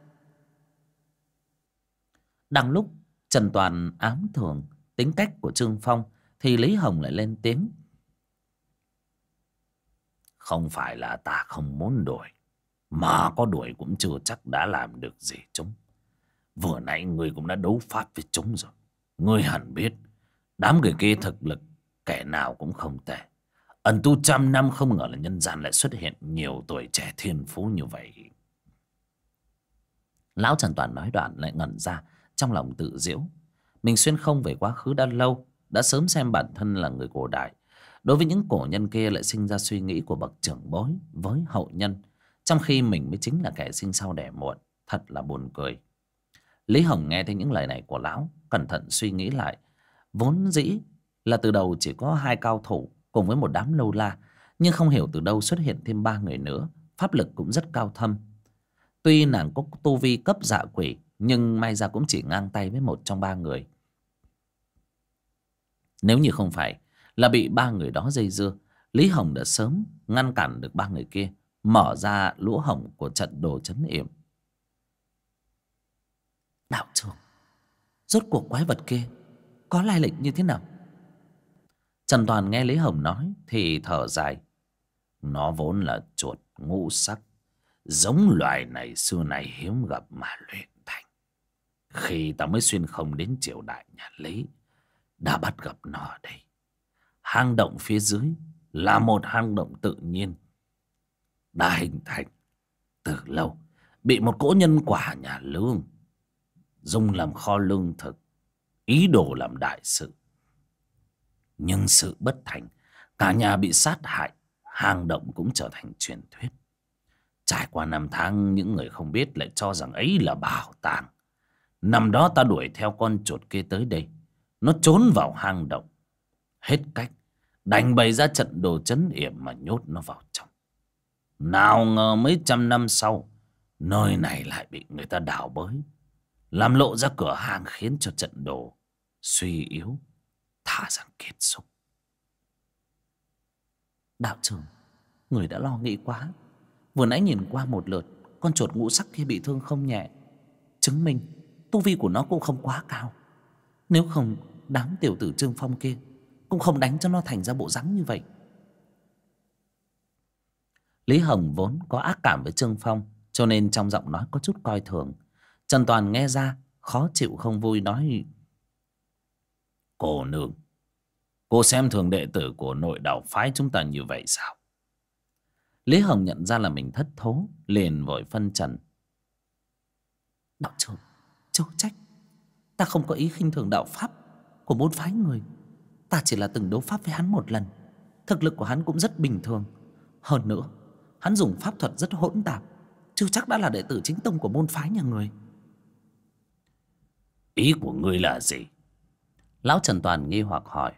Đang lúc Trần Toàn ám thường tính cách của Trương Phong thì Lý Hồng lại lên tiếng. Không phải là ta không muốn đuổi, mà có đuổi cũng chưa chắc đã làm được gì chúng. Vừa nãy người cũng đã đấu pháp với chúng rồi. Ngươi hẳn biết đám người kia thực lực kẻ nào cũng không tệ. Ẩn tu 100 năm không ngờ là nhân gian lại xuất hiện nhiều tuổi trẻ thiên phú như vậy. Lão Trần Toàn nói đoạn lại ngẩn ra, trong lòng tự giễu. Mình xuyên không về quá khứ đã lâu, đã sớm xem bản thân là người cổ đại. Đối với những cổ nhân kia lại sinh ra suy nghĩ của bậc trưởng bối với hậu nhân, trong khi mình mới chính là kẻ sinh sau đẻ muộn. Thật là buồn cười. Lý Hồng nghe thấy những lời này của lão, cẩn thận suy nghĩ lại. Vốn dĩ là từ đầu chỉ có 2 cao thủ cùng với một đám lâu la, nhưng không hiểu từ đâu xuất hiện thêm 3 người nữa, pháp lực cũng rất cao thâm. Tuy nàng có tu vi cấp dạ quỷ, nhưng may ra cũng chỉ ngang tay với một trong 3 người. Nếu như không phải là bị 3 người đó dây dưa, Lý Hồng đã sớm ngăn cản được 3 người kia, mở ra lỗ hổng của trận đồ trấn yểm. Đạo trưởng, rốt cuộc quái vật kia có lai lịch như thế nào? Trần Toàn nghe Lý Hồng nói thì thở dài. Nó vốn là chuột ngũ sắc, giống loài này xưa nay hiếm gặp mà luyện thành. Khi ta mới xuyên không đến triều đại nhà Lý, đã bắt gặp nó ở đây. Hang động phía dưới là một hang động tự nhiên, đã hình thành từ lâu, bị một cỗ nhân quả nhà Lương dùng làm kho lương thực, ý đồ làm đại sự. Nhưng sự bất thành, cả nhà bị sát hại, hang động cũng trở thành truyền thuyết. Trải qua 5 tháng, những người không biết lại cho rằng ấy là bảo tàng. Năm đó ta đuổi theo con chuột kia tới đây, nó trốn vào hang động. Hết cách, đành bày ra trận đồ trấn yểm mà nhốt nó vào trong. Nào ngờ mấy trăm năm sau, nơi này lại bị người ta đào bới, làm lộ ra cửa hàng, khiến cho trận đồ suy yếu, thả rằng kết thúc. Đạo trưởng, Người đã lo nghĩ quá. Vừa nãy nhìn qua một lượt, con chuột ngũ sắc kia bị thương không nhẹ, chứng minh tu vi của nó cũng không quá cao. Nếu không, đám tiểu tử Trương Phong kia cũng không đánh cho nó thành ra bộ dáng như vậy. Lý Hồng vốn có ác cảm với Trương Phong, cho nên trong giọng nói có chút coi thường. Trần Toàn nghe ra khó chịu không vui, nói: Cô nương, cô xem thường đệ tử của nội đạo phái chúng ta như vậy sao? Lý Hồng nhận ra là mình thất thố, liền vội phân trần: Đạo trưởng, chớ trách. Ta không có ý khinh thường đạo pháp của môn phái người. Ta chỉ là từng đấu pháp với hắn một lần. Thực lực của hắn cũng rất bình thường. Hơn nữa, hắn dùng pháp thuật rất hỗn tạp, chưa chắc đã là đệ tử chính tông của môn phái nhà người. Ý của ngươi là gì? Lão Trần Toàn nghi hoặc hỏi.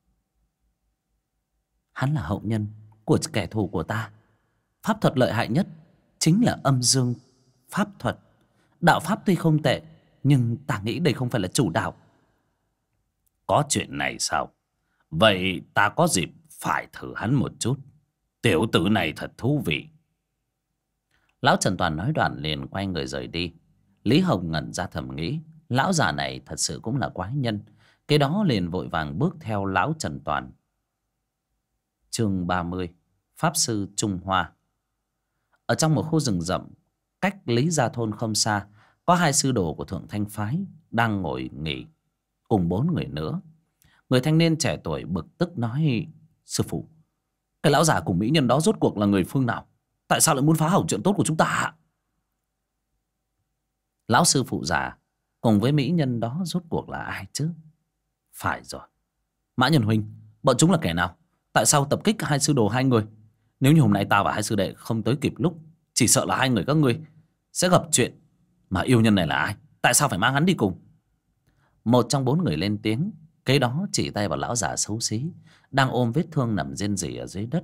Hắn là hậu nhân của kẻ thù của ta. Pháp thuật lợi hại nhất chính là âm dương pháp thuật. Đạo pháp tuy không tệ, nhưng ta nghĩ đây không phải là chủ đạo. Có chuyện này sao? Vậy ta có dịp phải thử hắn một chút. Tiểu tử này thật thú vị. Lão Trần Toàn nói đoạn liền quay người rời đi. Lý Hồng ngẩn ra thầm nghĩ, lão già này thật sự cũng là quái nhân. Cái đó liền vội vàng bước theo lão Trần Toàn. Chương 30, Pháp Sư Trung Hoa. Ở trong một khu rừng rậm, cách Lý Gia Thôn không xa, có hai sư đồ của Thượng Thanh Phái đang ngồi nghỉ cùng 4 người nữa. Người thanh niên trẻ tuổi bực tức nói: Sư phụ, cái lão già cùng mỹ nhân đó rốt cuộc là người phương nào? Tại sao lại muốn phá hỏng chuyện tốt của chúng ta? Lão sư phụ già cùng với mỹ nhân đó rốt cuộc là ai chứ? Phải rồi, Mã Nhân huynh, bọn chúng là kẻ nào? Tại sao tập kích hai sư đồ hai người? Nếu như hôm nay ta và hai sư đệ không tới kịp lúc, chỉ sợ là hai người các ngươi sẽ gặp chuyện. Mà yêu nhân này là ai? Tại sao phải mang hắn đi cùng? Một trong 4 người lên tiếng, cái đó chỉ tay vào lão già xấu xí đang ôm vết thương nằm rên rỉ ở dưới đất.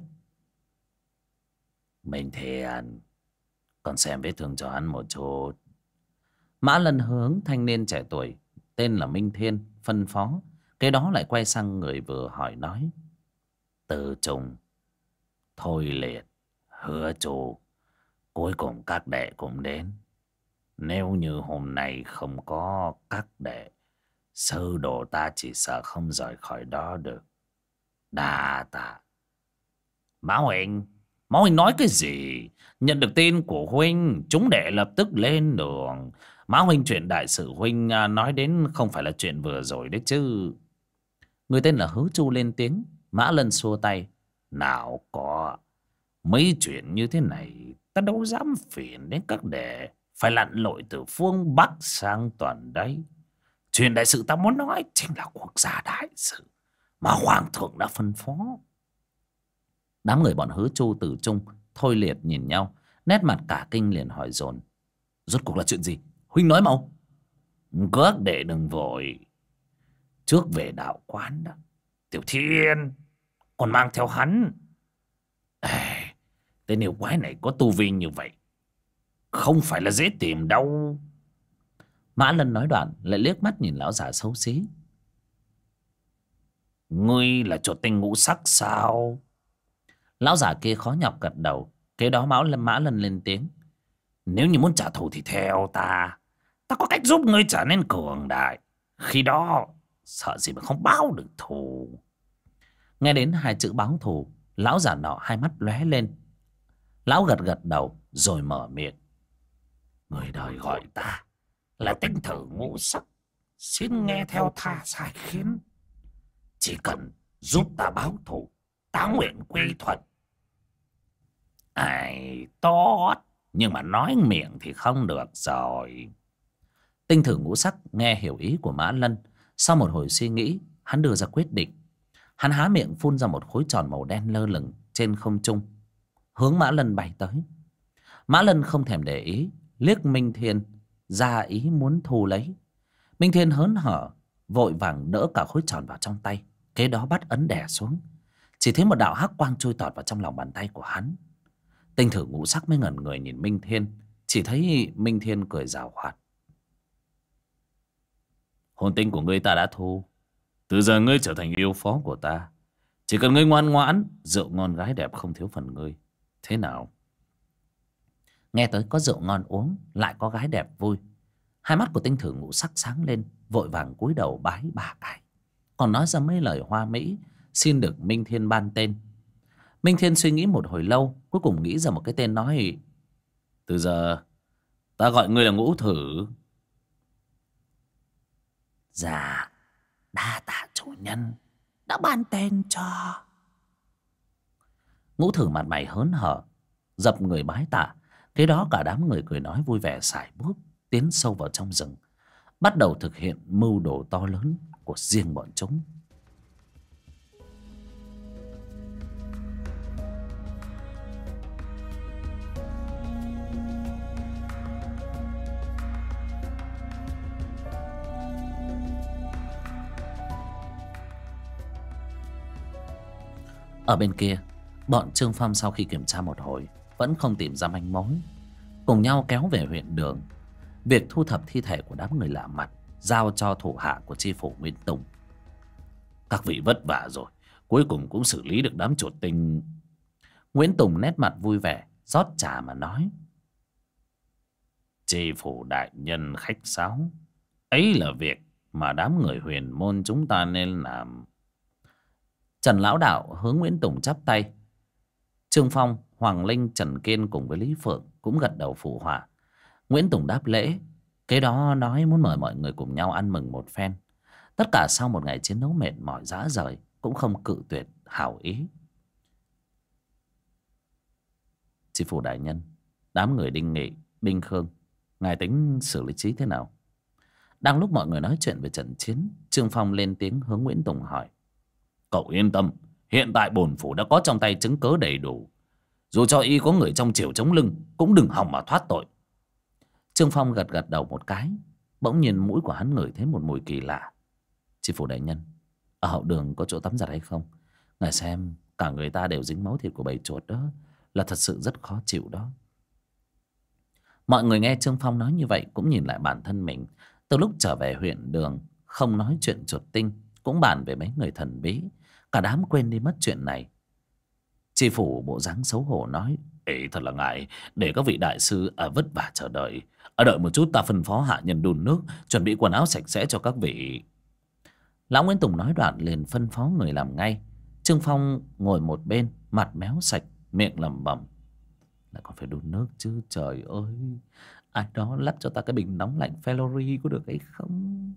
Minh Thiên, còn xem vết thương cho hắn một chút. Mã Lân hướng thanh niên trẻ tuổi tên là Minh Thiên phân phó. Cái đó lại quay sang người vừa hỏi nói: Từ Trung, Thôi Liệt, Hứa Chu, cuối cùng các đệ cũng đến. Nếu như hôm nay không có các đệ, sư đồ ta chỉ sợ không rời khỏi đó được. Đa tạ. Mã huynh nói cái gì? Nhận được tin của huynh, chúng đệ lập tức lên đường. Mã huynh, chuyện đại sự huynh nói đến không phải là chuyện vừa rồi đấy chứ? Người tên là Hứa Chu lên tiếng. Mã Lân xua tay: Nào có, mấy chuyện như thế này ta đâu dám phiền đến các đệ phải lặn lội từ phương Bắc sang toàn đấy. Chuyện đại sự ta muốn nói chính là quốc gia đại sự mà hoàng thượng đã phân phó. Đám người bọn Hứa Chu, Tử Trung, Thôi Liệt nhìn nhau, nét mặt cả kinh liền hỏi dồn: Rốt cuộc là chuyện gì? Huynh nói mau. Các đệ đừng vội. Trước về đạo quán đó, Tiểu Thiên còn mang theo hắn. Tên yêu quái này có tu vi như vậy, không phải là dễ tìm đâu. Mã Lân nói đoạn lại liếc mắt nhìn lão già xấu xí: Ngươi là chuột tinh ngũ sắc sao? Lão già kia khó nhọc gật đầu. Kế đó Mã Lân lên tiếng: Nếu như muốn trả thù thì theo ta. Ta có cách giúp ngươi trở nên cường đại. Khi đó sợ gì mà không báo được thù. Nghe đến hai chữ báo thù, lão già nọ hai mắt lóe lên. Lão gật gật đầu rồi mở miệng: Người đời gọi ta là tinh thử ngũ sắc, xin nghe theo tha sai khiến. Chỉ cần giúp ta báo thù, ta nguyện quy thuận. Ai tốt, nhưng mà nói miệng thì không được rồi. Tinh thử ngũ sắc nghe hiểu ý của Mã Lân. Sau một hồi suy nghĩ, hắn đưa ra quyết định. Hắn há miệng phun ra một khối tròn màu đen lơ lửng trên không trung, hướng Mã Lân bay tới. Mã Lân không thèm để ý, liếc Minh Thiên ra ý muốn thu lấy. Minh Thiên hớn hở vội vàng đỡ cả khối tròn vào trong tay, kế đó bắt ấn đè xuống. Chỉ thấy một đạo hắc quang chui tọt vào trong lòng bàn tay của hắn. Tinh thử ngũ sắc mới ngẩn người nhìn Minh Thiên. Chỉ thấy Minh Thiên cười giảo hoạt: Hồn tinh của ngươi ta đã thu. Từ giờ ngươi trở thành yêu phó của ta. Chỉ cần ngươi ngoan ngoãn, rượu ngon gái đẹp không thiếu phần ngươi. Thế nào? Nghe tới có rượu ngon uống, lại có gái đẹp vui. Hai mắt của Tinh Thử Ngũ Sắc sáng lên, vội vàng cúi đầu bái 3 cái, còn nói ra mấy lời hoa mỹ, xin được Minh Thiên ban tên. Minh Thiên suy nghĩ một hồi lâu, cuối cùng nghĩ ra một cái tên nói: Từ giờ ta gọi ngươi là Ngũ Thử. Dạ, đa tạ chủ nhân đã ban tên cho. Ngũ Thử mặt mày hớn hở, dập người bái tạ. Kế đó cả đám người cười nói vui vẻ sải bước tiến sâu vào trong rừng, bắt đầu thực hiện mưu đồ to lớn của riêng bọn chúng. Ở bên kia, bọn Trương Phong sau khi kiểm tra một hồi vẫn không tìm ra manh mối, cùng nhau kéo về huyện Đường. Việc thu thập thi thể của đám người lạ mặt giao cho thủ hạ của tri phủ Nguyễn Tùng. Các vị vất vả rồi, cuối cùng cũng xử lý được đám chuột tinh. Nguyễn Tùng nét mặt vui vẻ rót trà mà nói: Tri phủ đại nhân khách sáo, ấy là việc mà đám người huyền môn chúng ta nên làm. Trần Lão Đạo hướng Nguyễn Tùng chắp tay. Trương Phong, Hoàng Linh, Trần Kiên cùng với Lý Phượng cũng gật đầu phụ họa. Nguyễn Tùng đáp lễ, kế đó nói muốn mời mọi người cùng nhau ăn mừng một phen. Tất cả sau một ngày chiến đấu mệt mỏi rã rời cũng không cự tuyệt hảo ý. Tri phủ đại nhân, đám người Đinh Nghị, Đinh Khương, ngài tính xử lý trí thế nào? Đang lúc mọi người nói chuyện về trận chiến, Trương Phong lên tiếng hướng Nguyễn Tùng hỏi: Cậu yên tâm, hiện tại bổn phủ đã có trong tay chứng cớ đầy đủ. Dù cho y có người trong triều chống lưng, cũng đừng hòng mà thoát tội. Trương Phong gật gật đầu một cái. Bỗng nhiên mũi của hắn ngửi thấy một mùi kỳ lạ. Tri phủ đại nhân, ở hậu đường có chỗ tắm giặt hay không? Ngài xem, cả người ta đều dính máu thịt của bầy chuột đó, là thật sự rất khó chịu đó. Mọi người nghe Trương Phong nói như vậy cũng nhìn lại bản thân mình. Từ lúc trở về huyện Đường, không nói chuyện chuột tinh, cũng bàn về mấy người thần bí. Cả đám quên đi mất chuyện này. Tri phủ bộ dáng xấu hổ nói: Ê, thật là ngại, để các vị đại sư vất vả chờ đợi. Đợi một chút, ta phân phó hạ nhân đun nước, chuẩn bị quần áo sạch sẽ cho các vị. Lão Nguyễn Tùng nói đoạn liền phân phó người làm ngay. Trương Phong ngồi một bên, mặt méo sạch, miệng lẩm bẩm: lại còn phải đun nước chứ, trời ơi, ai đó lắp cho ta cái bình nóng lạnh Fellori có được hay không?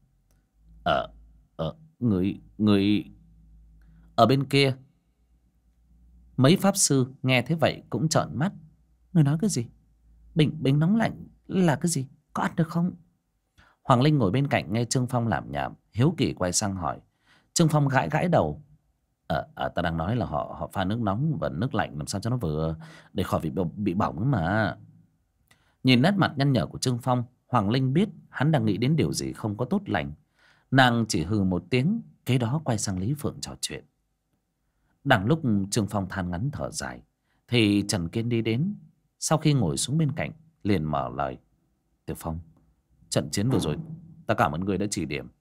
Người ở bên kia, mấy pháp sư nghe thế vậy cũng trợn mắt. Người nói cái gì? Bình nóng lạnh là cái gì? Có ăn được không? Hoàng Linh ngồi bên cạnh nghe Trương Phong làm nhảm, hiếu kỳ quay sang hỏi. Trương Phong gãi gãi đầu: ta đang nói là họ pha nước nóng và nước lạnh làm sao cho nó vừa, để khỏi bị bỏng mà. Nhìn nét mặt nhăn nhở của Trương Phong, Hoàng Linh biết hắn đang nghĩ đến điều gì không có tốt lành. Nàng chỉ hừ một tiếng, kế đó quay sang Lý Phượng trò chuyện. Đằng lúc Trương Phong than ngắn thở dài, thì Trần Kiên đi đến. Sau khi ngồi xuống bên cạnh, liền mở lời: Tiểu Phong, trận chiến vừa rồi ta cảm ơn người đã chỉ điểm.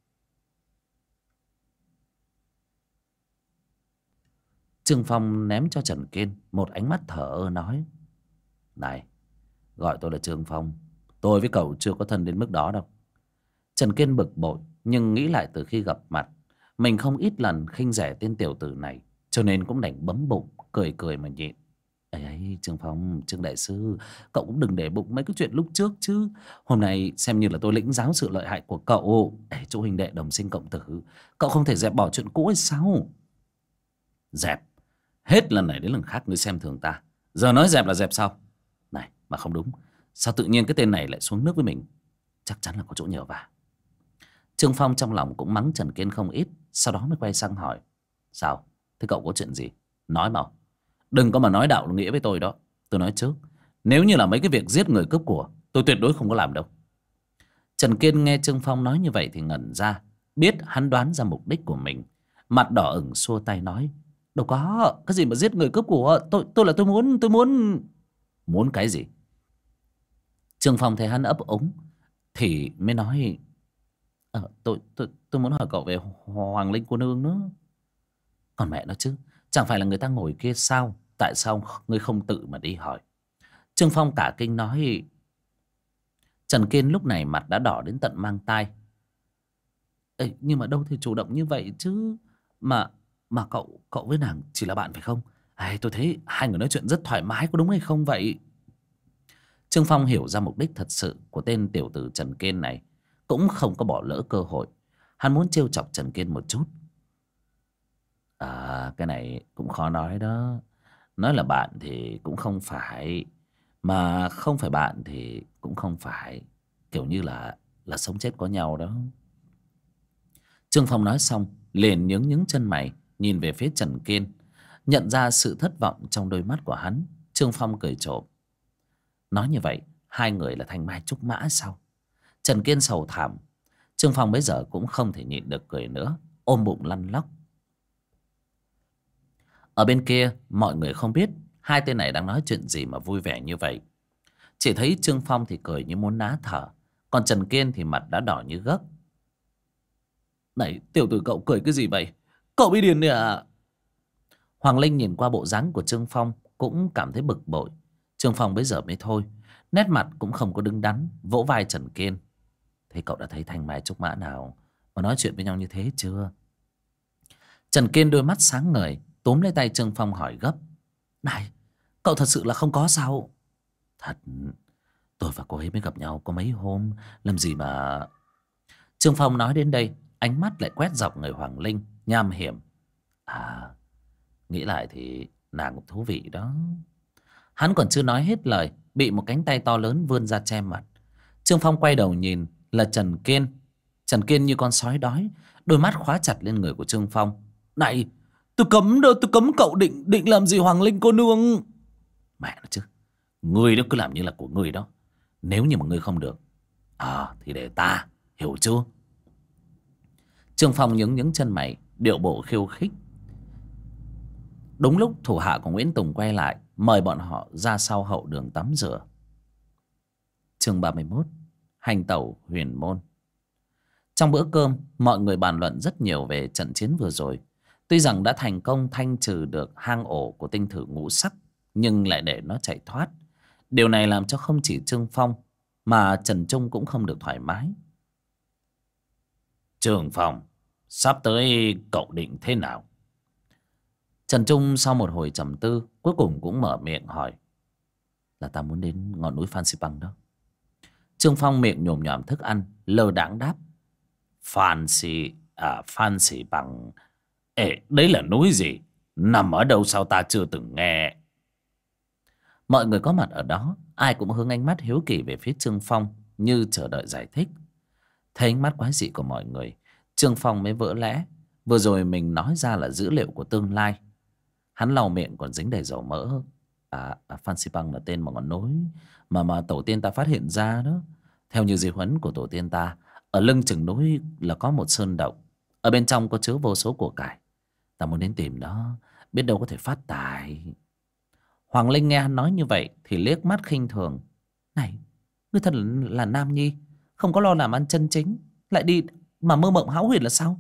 Trương Phong ném cho Trần Kiên một ánh mắt thờ ơ nói: Này, gọi tôi là Trương Phong, tôi với cậu chưa có thân đến mức đó đâu. Trần Kiên bực bội, nhưng nghĩ lại từ khi gặp mặt mình không ít lần khinh rẻ tên tiểu tử này, cho nên cũng đành bấm bụng cười cười mà nhịn. Ấy Trương Phong, Trương đại sư, cậu cũng đừng để bụng mấy cái chuyện lúc trước chứ. Hôm nay xem như là tôi lĩnh giáo sự lợi hại của cậu. Chú huynh đệ đồng sinh cộng tử, cậu không thể dẹp bỏ chuyện cũ hay sao? Dẹp? Hết lần này đến lần khác ngươi xem thường ta, giờ nói dẹp là dẹp sao? Này mà không đúng, sao tự nhiên cái tên này lại xuống nước với mình? Chắc chắn là có chỗ nhờ vả. Trương Phong trong lòng cũng mắng Trần Kiên không ít, sau đó mới quay sang hỏi: Sao? Thế cậu có chuyện gì? Nói mau. Đừng có mà nói đạo nghĩa với tôi đó. Tôi nói trước, nếu như là mấy cái việc giết người cướp của, tôi tuyệt đối không có làm đâu. Trần Kiên nghe Trương Phong nói như vậy thì ngẩn ra, biết hắn đoán ra mục đích của mình. Mặt đỏ ửng xua tay nói: Đâu có, cái gì mà giết người cướp của. Tôi muốn. Muốn cái gì? Trương Phong thấy hắn ấp úng thì mới nói: tôi muốn hỏi cậu về Hoàng Linh cô nương nữa. Còn mẹ nó chứ, chẳng phải là người ta ngồi kia sao? tại sao ngươi không tự mà đi hỏi? Trương Phong cả kinh nói. Trần Kiên lúc này mặt đã đỏ đến tận mang tai. Ê, nhưng mà đâu thể chủ động như vậy chứ. Mà cậu với nàng chỉ là bạn phải không? Tôi thấy hai người nói chuyện rất thoải mái, có đúng hay không vậy? Trương Phong hiểu ra mục đích thật sự của tên tiểu tử Trần Kiên này, cũng không có bỏ lỡ cơ hội. Hắn muốn trêu chọc Trần Kiên một chút. Cái này cũng khó nói đó. Nói là bạn thì cũng không phải, mà không phải bạn thì cũng không phải. Kiểu như là sống chết có nhau đó. Trương Phong nói xong liền nhướng chân mày nhìn về phía Trần Kiên. Nhận ra sự thất vọng trong đôi mắt của hắn, Trương Phong cười trộm. Nói như vậy hai người là thanh mai trúc mã sao? Trần Kiên sầu thảm. Trương Phong bây giờ cũng không thể nhịn được cười nữa, ôm bụng lăn lóc. Ở bên kia mọi người không biết hai tên này đang nói chuyện gì mà vui vẻ như vậy. Chỉ thấy Trương Phong thì cười như muốn ná thở, còn Trần Kiên thì mặt đã đỏ như gấc. Này tiểu tử, cậu cười cái gì vậy? Cậu bị điên đấy à? Hoàng Linh nhìn qua bộ dáng của Trương Phong cũng cảm thấy bực bội. Trương Phong bấy giờ mới thôi, nét mặt cũng không có đứng đắn, vỗ vai Trần Kiên. Thế cậu đã thấy thanh mai trúc mã nào mà nói chuyện với nhau như thế chưa? Trần Kiên đôi mắt sáng ngời, túm lấy tay Trương Phong hỏi gấp. Này, cậu thật sự là không có sao? Thật, tôi và cô ấy mới gặp nhau có mấy hôm, làm gì mà... Trương Phong nói đến đây, ánh mắt lại quét dọc người Hoàng Linh, nham hiểm. Nghĩ lại thì nàng cũng thú vị đó. Hắn còn chưa nói hết lời, bị một cánh tay to lớn vươn ra che mặt. Trương Phong quay đầu nhìn là Trần Kiên. Trần Kiên như con sói đói, đôi mắt khóa chặt lên người của Trương Phong. Này, tôi cấm đâu, tôi cấm cậu định làm gì Hoàng Linh cô nương? Mẹ nó chứ, ngươi đó cứ làm như là của ngươi đó. Nếu như mà ngươi không được, thì để ta, hiểu chưa? Trương Phong nhướng chân mày, điệu bộ khiêu khích. Đúng lúc thủ hạ của Nguyễn Tùng quay lại, mời bọn họ ra sau hậu đường tắm rửa. Chương 31, hành tẩu huyền môn. Trong bữa cơm, mọi người bàn luận rất nhiều về trận chiến vừa rồi. Tuy rằng đã thành công thanh trừ được hang ổ của tinh thử ngũ sắc, nhưng lại để nó chạy thoát. Điều này làm cho không chỉ Trương Phong mà Trần Trung cũng không được thoải mái. Trương Phong, sắp tới cậu định thế nào? Trần Trung sau một hồi trầm tư, cuối cùng cũng mở miệng hỏi. Là ta muốn đến ngọn núi Phan Xipang đó. Trương Phong miệng nhồm nhòm thức ăn, lơ đãng đáp. Phan Xipang. Đấy là núi gì? Nằm ở đâu sao ta chưa từng nghe? Mọi người có mặt ở đó, ai cũng hướng ánh mắt hiếu kỳ về phía Trương Phong, như chờ đợi giải thích. Thấy ánh mắt quái dị của mọi người, Trương Phong mới vỡ lẽ. Vừa rồi mình nói ra là dữ liệu của tương lai. Hắn lau miệng còn dính đầy dầu mỡ. Phan Xipang là tên một ngọn núi mà tổ tiên ta phát hiện ra đó. Theo như di huấn của tổ tiên ta, ở lưng chừng núi là có một sơn động, ở bên trong có chứa vô số của cải. Ta muốn đến tìm nó, biết đâu có thể phát tài. Hoàng Linh nghe hắn nói như vậy thì liếc mắt khinh thường. Này, ngươi thật là nam nhi, không có lo làm ăn chân chính, lại đi mà mơ mộng hão huyền là sao?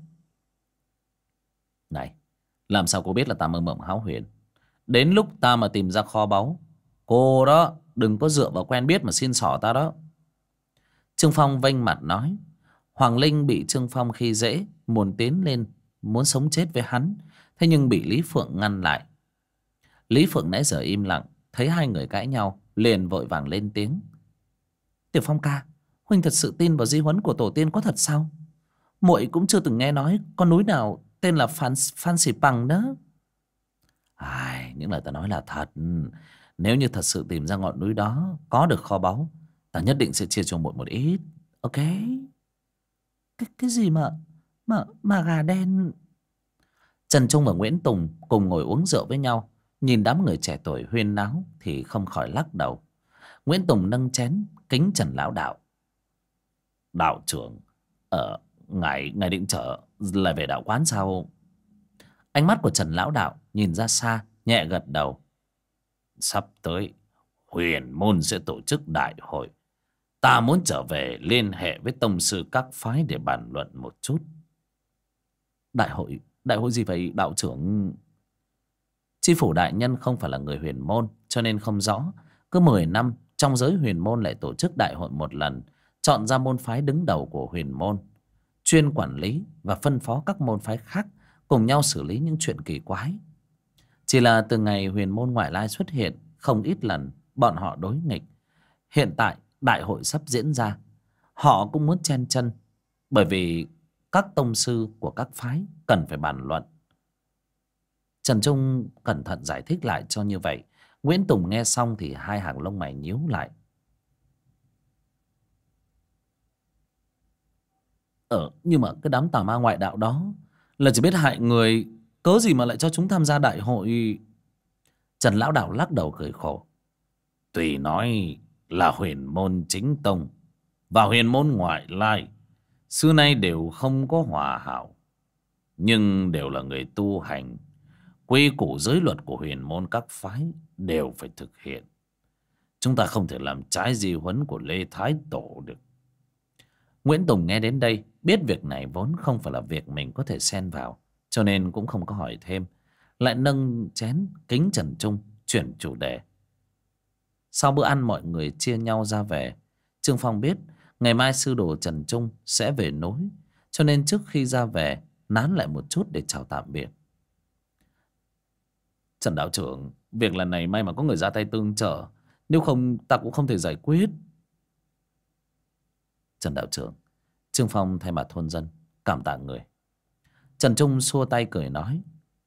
Này, làm sao cô biết là ta mơ mộng hão huyền? Đến lúc ta mà tìm ra kho báu, cô đó đừng có dựa vào quen biết mà xin xỏ ta đó. Trương Phong vênh mặt nói. Hoàng Linh bị Trương Phong khi dễ, muốn tiến lên, muốn sống chết với hắn. Thế nhưng bị Lý Phượng ngăn lại. Lý Phượng nãy giờ im lặng, thấy hai người cãi nhau, liền vội vàng lên tiếng. Tiểu Phong ca, huynh thật sự tin vào di huấn của tổ tiên có thật sao? Muội cũng chưa từng nghe nói con núi nào tên là Phan Xipang đó. Những lời ta nói là thật. Nếu như thật sự tìm ra ngọn núi đó, có được kho báu, ta nhất định sẽ chia cho muội một ít. Ok? Cái gì mà gà đen? Trần Trung và Nguyễn Tùng cùng ngồi uống rượu với nhau, nhìn đám người trẻ tuổi huyên náo thì không khỏi lắc đầu. Nguyễn Tùng nâng chén kính Trần lão đạo. Đạo trưởng, ngài định trở lại về đạo quán sao? Ánh mắt của Trần lão đạo nhìn ra xa, nhẹ gật đầu. Sắp tới huyền môn sẽ tổ chức đại hội, ta muốn trở về liên hệ với tông sư các phái để bàn luận một chút. Đại hội gì vậy đạo trưởng? Tri phủ đại nhân không phải là người huyền môn, cho nên không rõ. Cứ 10 năm trong giới huyền môn lại tổ chức đại hội một lần, chọn ra môn phái đứng đầu của huyền môn, chuyên quản lý và phân phó các môn phái khác cùng nhau xử lý những chuyện kỳ quái. Chỉ là từ ngày huyền môn ngoại lai xuất hiện, không ít lần bọn họ đối nghịch. Hiện tại đại hội sắp diễn ra, họ cũng muốn chen chân, bởi vì các tông sư của các phái cần phải bàn luận. Trần Trung cẩn thận giải thích lại cho như vậy. Nguyễn Tùng nghe xong thì hai hàng lông mày nhíu lại. Nhưng mà cái đám tà ma ngoại đạo đó là chỉ biết hại người, cớ gì mà lại cho chúng tham gia đại hội? Trần lão đạo lắc đầu cười khổ. Tuy nói là huyền môn chính tông và huyền môn ngoại lai xưa nay đều không có hòa hảo, nhưng đều là người tu hành, quy củ giới luật của huyền môn các phái đều phải thực hiện. Chúng ta không thể làm trái di huấn của Lê Thái Tổ được. Nguyễn Tùng nghe đến đây biết việc này vốn không phải là việc mình có thể xen vào, cho nên cũng không có hỏi thêm, lại nâng chén kính Trần Trung chuyển chủ đề. Sau bữa ăn mọi người chia nhau ra về. Trương Phong biết ngày mai sư đồ Trần Trung sẽ về núi, cho nên trước khi ra về nán lại một chút để chào tạm biệt. Trần đạo trưởng, việc lần này may mà có người ra tay tương trợ, nếu không ta cũng không thể giải quyết. Trần đạo trưởng, Trương Phong thay mặt thôn dân cảm tạ người. Trần Trung xua tay cười nói.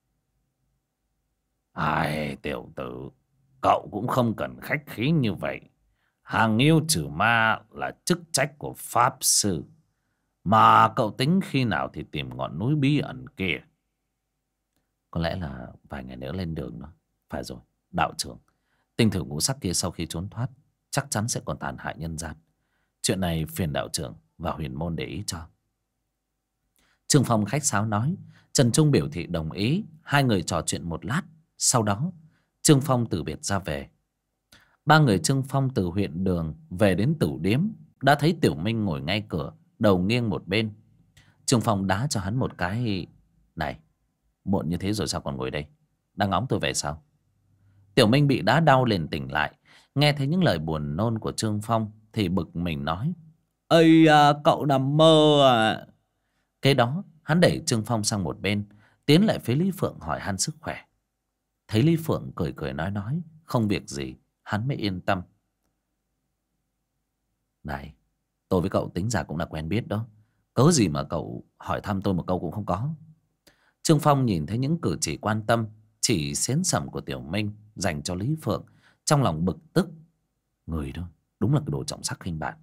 Ai, tiểu tử, cậu cũng không cần khách khí như vậy. Hàng yêu trừ ma là chức trách của pháp sư, mà cậu tính khi nào thì tìm ngọn núi bí ẩn kia? Có lẽ là vài ngày nữa lên đường đó. Phải rồi, đạo trưởng, tinh thử ngũ sắc kia sau khi trốn thoát chắc chắn sẽ còn tàn hại nhân gian. Chuyện này phiền đạo trưởng và huyền môn để ý cho. Trương Phong khách sáo nói. Trần Trung biểu thị đồng ý. Hai người trò chuyện một lát, sau đó Trương Phong từ biệt ra về. Ba người Trương Phong từ huyện đường về đến Tửu Điếm, đã thấy Tiểu Minh ngồi ngay cửa, đầu nghiêng một bên. Trương Phong đá cho hắn một cái. Này, muộn như thế rồi sao còn ngồi đây, đang ngóng tôi về sao? Tiểu Minh bị đá đau liền tỉnh lại, nghe thấy những lời buồn nôn của Trương Phong thì bực mình nói. Ây à, cậu nằm mơ à? Kế đó hắn đẩy Trương Phong sang một bên, tiến lại phía Lý Phượng hỏi han sức khỏe. Thấy Lý Phượng cười cười nói không việc gì, hắn mới yên tâm. Này, tôi với cậu tính ra cũng là quen biết đó, cớ gì mà cậu hỏi thăm tôi một câu cũng không có. Trương Phong nhìn thấy những cử chỉ quan tâm, chỉ xến xẩm của Tiểu Minh dành cho Lý Phượng, trong lòng bực tức. Người đó đúng là cái đồ trọng sắc khinh bạn.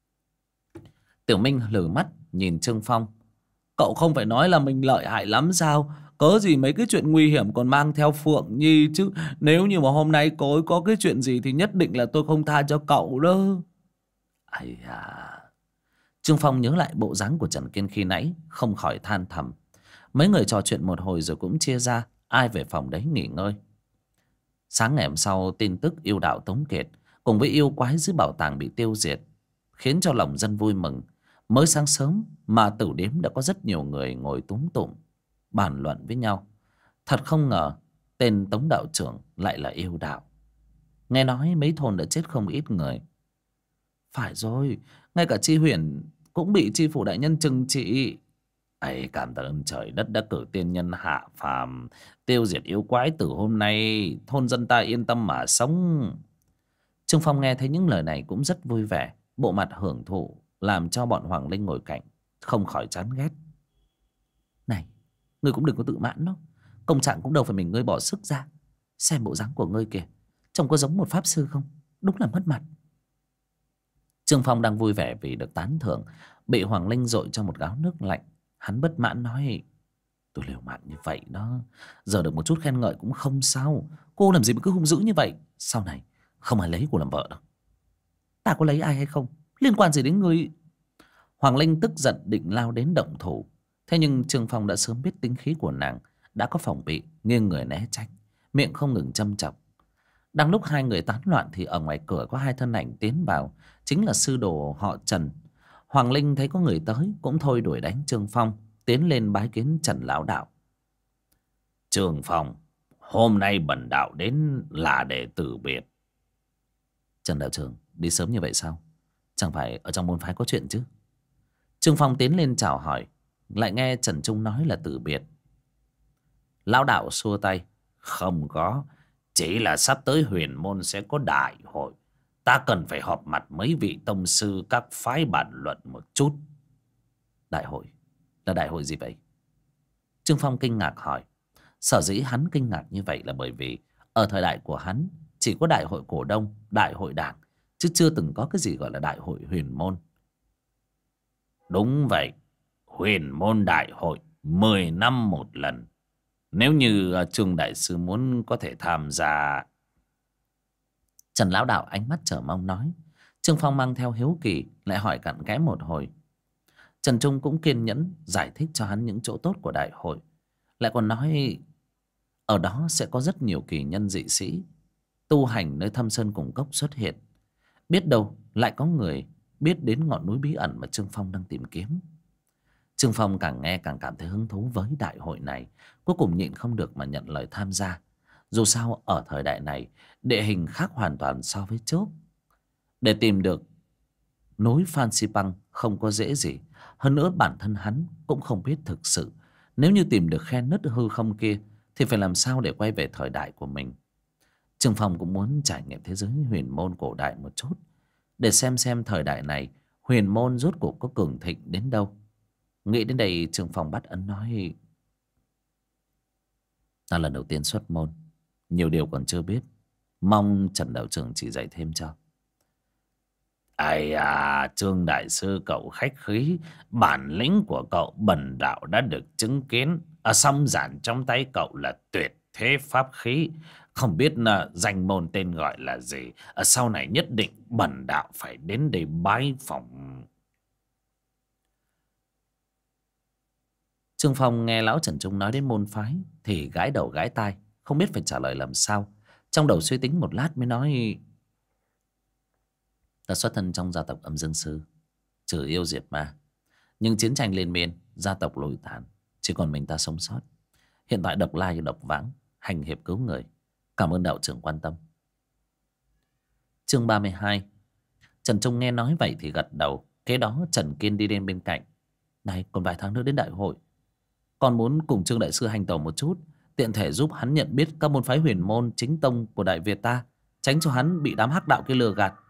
Tiểu Minh lừ mắt nhìn Trương Phong. Cậu không phải nói là mình lợi hại lắm sao? Cớ gì mấy cái chuyện nguy hiểm còn mang theo Phượng Nhi chứ? Nếu như mà hôm nay cô ấy có cái chuyện gì thì nhất định là tôi không tha cho cậu đâu. Ây à. Trương Phong nhớ lại bộ dáng của Trần Kiên khi nãy, không khỏi than thầm. Mấy người trò chuyện một hồi rồi cũng chia ra, ai về phòng đấy nghỉ ngơi. Sáng ngày hôm sau, tin tức yêu đạo Tống Kiệt cùng với yêu quái dưới bảo tàng bị tiêu diệt khiến cho lòng dân vui mừng. Mới sáng sớm mà Tửu Điếm đã có rất nhiều người ngồi túm tụm bàn luận với nhau. Thật không ngờ tên Tống đạo trưởng lại là yêu đạo. Nghe nói mấy thôn đã chết không ít người. Phải rồi, ngay cả Chi Huyền cũng bị Chi phủ đại nhân trừng trị. Ấy, cảm ơn trời đất đã cử tiên nhân hạ phàm tiêu diệt yêu quái, từ hôm nay thôn dân ta yên tâm mà sống. Trương Phong nghe thấy những lời này cũng rất vui vẻ, bộ mặt hưởng thụ, làm cho bọn Hoàng Linh ngồi cạnh không khỏi chán ghét. Này, ngươi cũng đừng có tự mãn đó, công trạng cũng đâu phải mình ngươi bỏ sức ra. Xem bộ dáng của ngươi kìa, trông có giống một pháp sư không? Đúng là mất mặt. Trương Phong đang vui vẻ vì được tán thưởng, bị Hoàng Linh dội cho một gáo nước lạnh. Hắn bất mãn nói. Tôi liều mạng như vậy đó, giờ được một chút khen ngợi cũng không sao. Cô làm gì mà cứ hung dữ như vậy? Sau này không ai lấy cô làm vợ đâu. Ta có lấy ai hay không, liên quan gì đến ngươi? Hoàng Linh tức giận định lao đến động thủ. Thế nhưng Trương Phong đã sớm biết tính khí của nàng, đã có phòng bị, nghiêng người né tránh, miệng không ngừng châm chọc. Đang lúc hai người tán loạn thì ở ngoài cửa có hai thân ảnh tiến vào, chính là sư đồ họ Trần. Hoàng Linh thấy có người tới cũng thôi đuổi đánh Trương Phong, tiến lên bái kiến Trần lão đạo. Trương Phong, Hôm nay bần đạo đến là để từ biệt. Trần đạo trưởng đi sớm như vậy sao? Chẳng phải ở trong môn phái có chuyện chứ? Trương Phong tiến lên chào hỏi, lại nghe Trần Trung nói là từ biệt. Lão đạo xua tay. Không có, chỉ là sắp tới huyền môn sẽ có đại hội. Ta cần phải họp mặt mấy vị tông sư các phái bàn luận một chút. Đại hội? Là đại hội gì vậy? Trương Phong kinh ngạc hỏi. Sở dĩ hắn kinh ngạc như vậy là bởi vì ở thời đại của hắn chỉ có đại hội cổ đông, đại hội đảng, chứ chưa từng có cái gì gọi là đại hội huyền môn. Đúng vậy, huyền môn đại hội 10 năm một lần. Nếu như Trương đại sư muốn có thể tham gia. Trần lão đạo ánh mắt chờ mong nói. Trương Phong mang theo hiếu kỳ lại hỏi cặn kẽ một hồi. Trần Trung cũng kiên nhẫn giải thích cho hắn những chỗ tốt của đại hội, lại còn nói ở đó sẽ có rất nhiều kỳ nhân dị sĩ tu hành nơi thâm sơn cùng cốc xuất hiện. Biết đâu lại có người biết đến ngọn núi bí ẩn mà Trương Phong đang tìm kiếm. Trương Phong càng nghe càng cảm thấy hứng thú với đại hội này, cuối cùng nhịn không được mà nhận lời tham gia. Dù sao ở thời đại này địa hình khác hoàn toàn so với trước. Để tìm được núi Phan Xipang không có dễ gì. Hơn nữa bản thân hắn cũng không biết thực sự nếu như tìm được khe nứt hư không kia thì phải làm sao để quay về thời đại của mình. Trương Phong cũng muốn trải nghiệm thế giới huyền môn cổ đại một chút, để xem thời đại này huyền môn rốt cuộc có cường thịnh đến đâu. Nghĩ đến đây Trương Phong bắt ấn nói: ta lần đầu tiên xuất môn, nhiều điều còn chưa biết, mong Trần đạo trưởng chỉ dạy thêm cho. Ai à, Trương đại sư cậu khách khí. Bản lĩnh của cậu bần đạo đã được chứng kiến. Song giản trong tay cậu là tuyệt thế pháp khí. Không biết là danh môn tên gọi là gì. Sau này nhất định bần đạo phải đến đây bái phỏng. Trương Phong nghe lão Trần Trung nói đến môn phái thì gãi đầu gãi tai, không biết phải trả lời làm sao. Trong đầu suy tính một lát mới nói: ta xuất thân trong gia tộc Âm Dương Sư, trừ yêu diệt ma, nhưng chiến tranh liên miên, gia tộc lùi tàn, chỉ còn mình ta sống sót. Hiện tại độc lai độc vãng, hành hiệp cứu người. Cảm ơn đạo trưởng quan tâm. Chương 32. Trần Trung nghe nói vậy thì gật đầu. Kế đó Trần Kiên đi đến bên cạnh: này, còn vài tháng nữa đến đại hội, con muốn cùng Trương đại sư hành tẩu một chút, tiện thể giúp hắn nhận biết các môn phái huyền môn chính tông của Đại Việt ta, tránh cho hắn bị đám hắc đạo kia lừa gạt.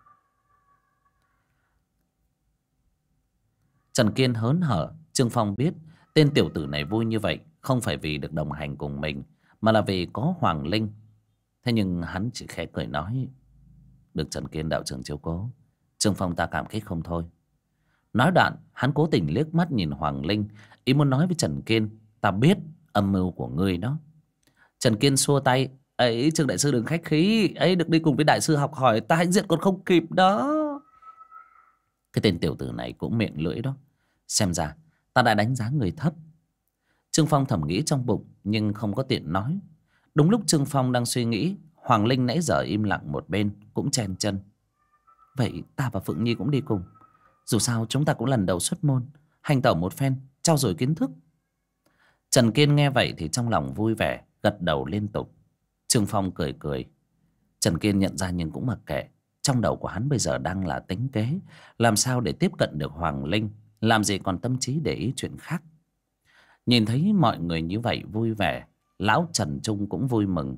Trần Kiên hớn hở. Trương Phong biết tên tiểu tử này vui như vậy không phải vì được đồng hành cùng mình, mà là vì có Hoàng Linh. Thế nhưng hắn chỉ khẽ cười nói: được Trần Kiên đạo trưởng chiếu cố, Trương Phong ta cảm kích không thôi. Nói đoạn hắn cố tình liếc mắt nhìn Hoàng Linh, ý muốn nói với Trần Kiên: ta biết âm mưu của ngươi đó. Trần Kiên xua tay: ấy, Trương đại sư đừng khách khí, ấy được đi cùng với đại sư học hỏi, ta hãnh diện còn không kịp đó. Cái tên tiểu tử này cũng miệng lưỡi đó, xem ra ta đã đánh giá người thấp. Trương Phong thầm nghĩ trong bụng nhưng không có tiện nói. Đúng lúc Trương Phong đang suy nghĩ, Hoàng Linh nãy giờ im lặng một bên cũng chen chân: vậy ta và Phượng Nhi cũng đi cùng, dù sao chúng ta cũng lần đầu xuất môn, hành tẩu một phen, trau dồi kiến thức. Trần Kiên nghe vậy thì trong lòng vui vẻ, gật đầu liên tục. Trương Phong cười cười. Trần Kiên nhận ra nhưng cũng mặc kệ. Trong đầu của hắn bây giờ đang là tính kế làm sao để tiếp cận được Hoàng Linh, làm gì còn tâm trí để ý chuyện khác. Nhìn thấy mọi người như vậy vui vẻ, lão Trần Trung cũng vui mừng.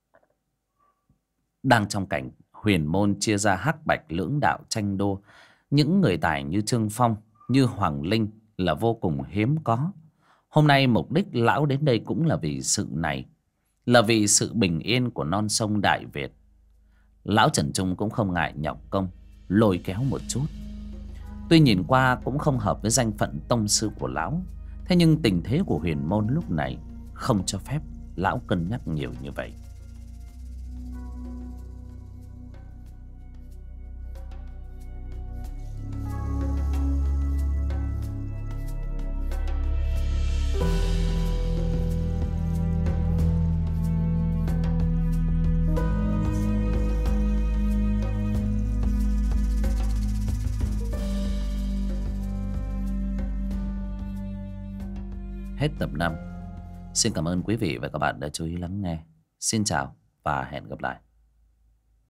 Đang trong cảnh huyền môn chia ra hắc bạch lưỡng đạo tranh đua, những người tài như Trương Phong, như Hoàng Linh là vô cùng hiếm có. Hôm nay mục đích lão đến đây cũng là vì sự này, là vì sự bình yên của non sông Đại Việt. Lão Trần Trung cũng không ngại nhọc công lôi kéo một chút. Tuy nhìn qua cũng không hợp với danh phận tông sư của lão, thế nhưng tình thế của huyền môn lúc này không cho phép lão cân nhắc nhiều như vậy. Hết tập 5. Xin cảm ơn quý vị và các bạn đã chú ý lắng nghe. Xin chào và hẹn gặp lại.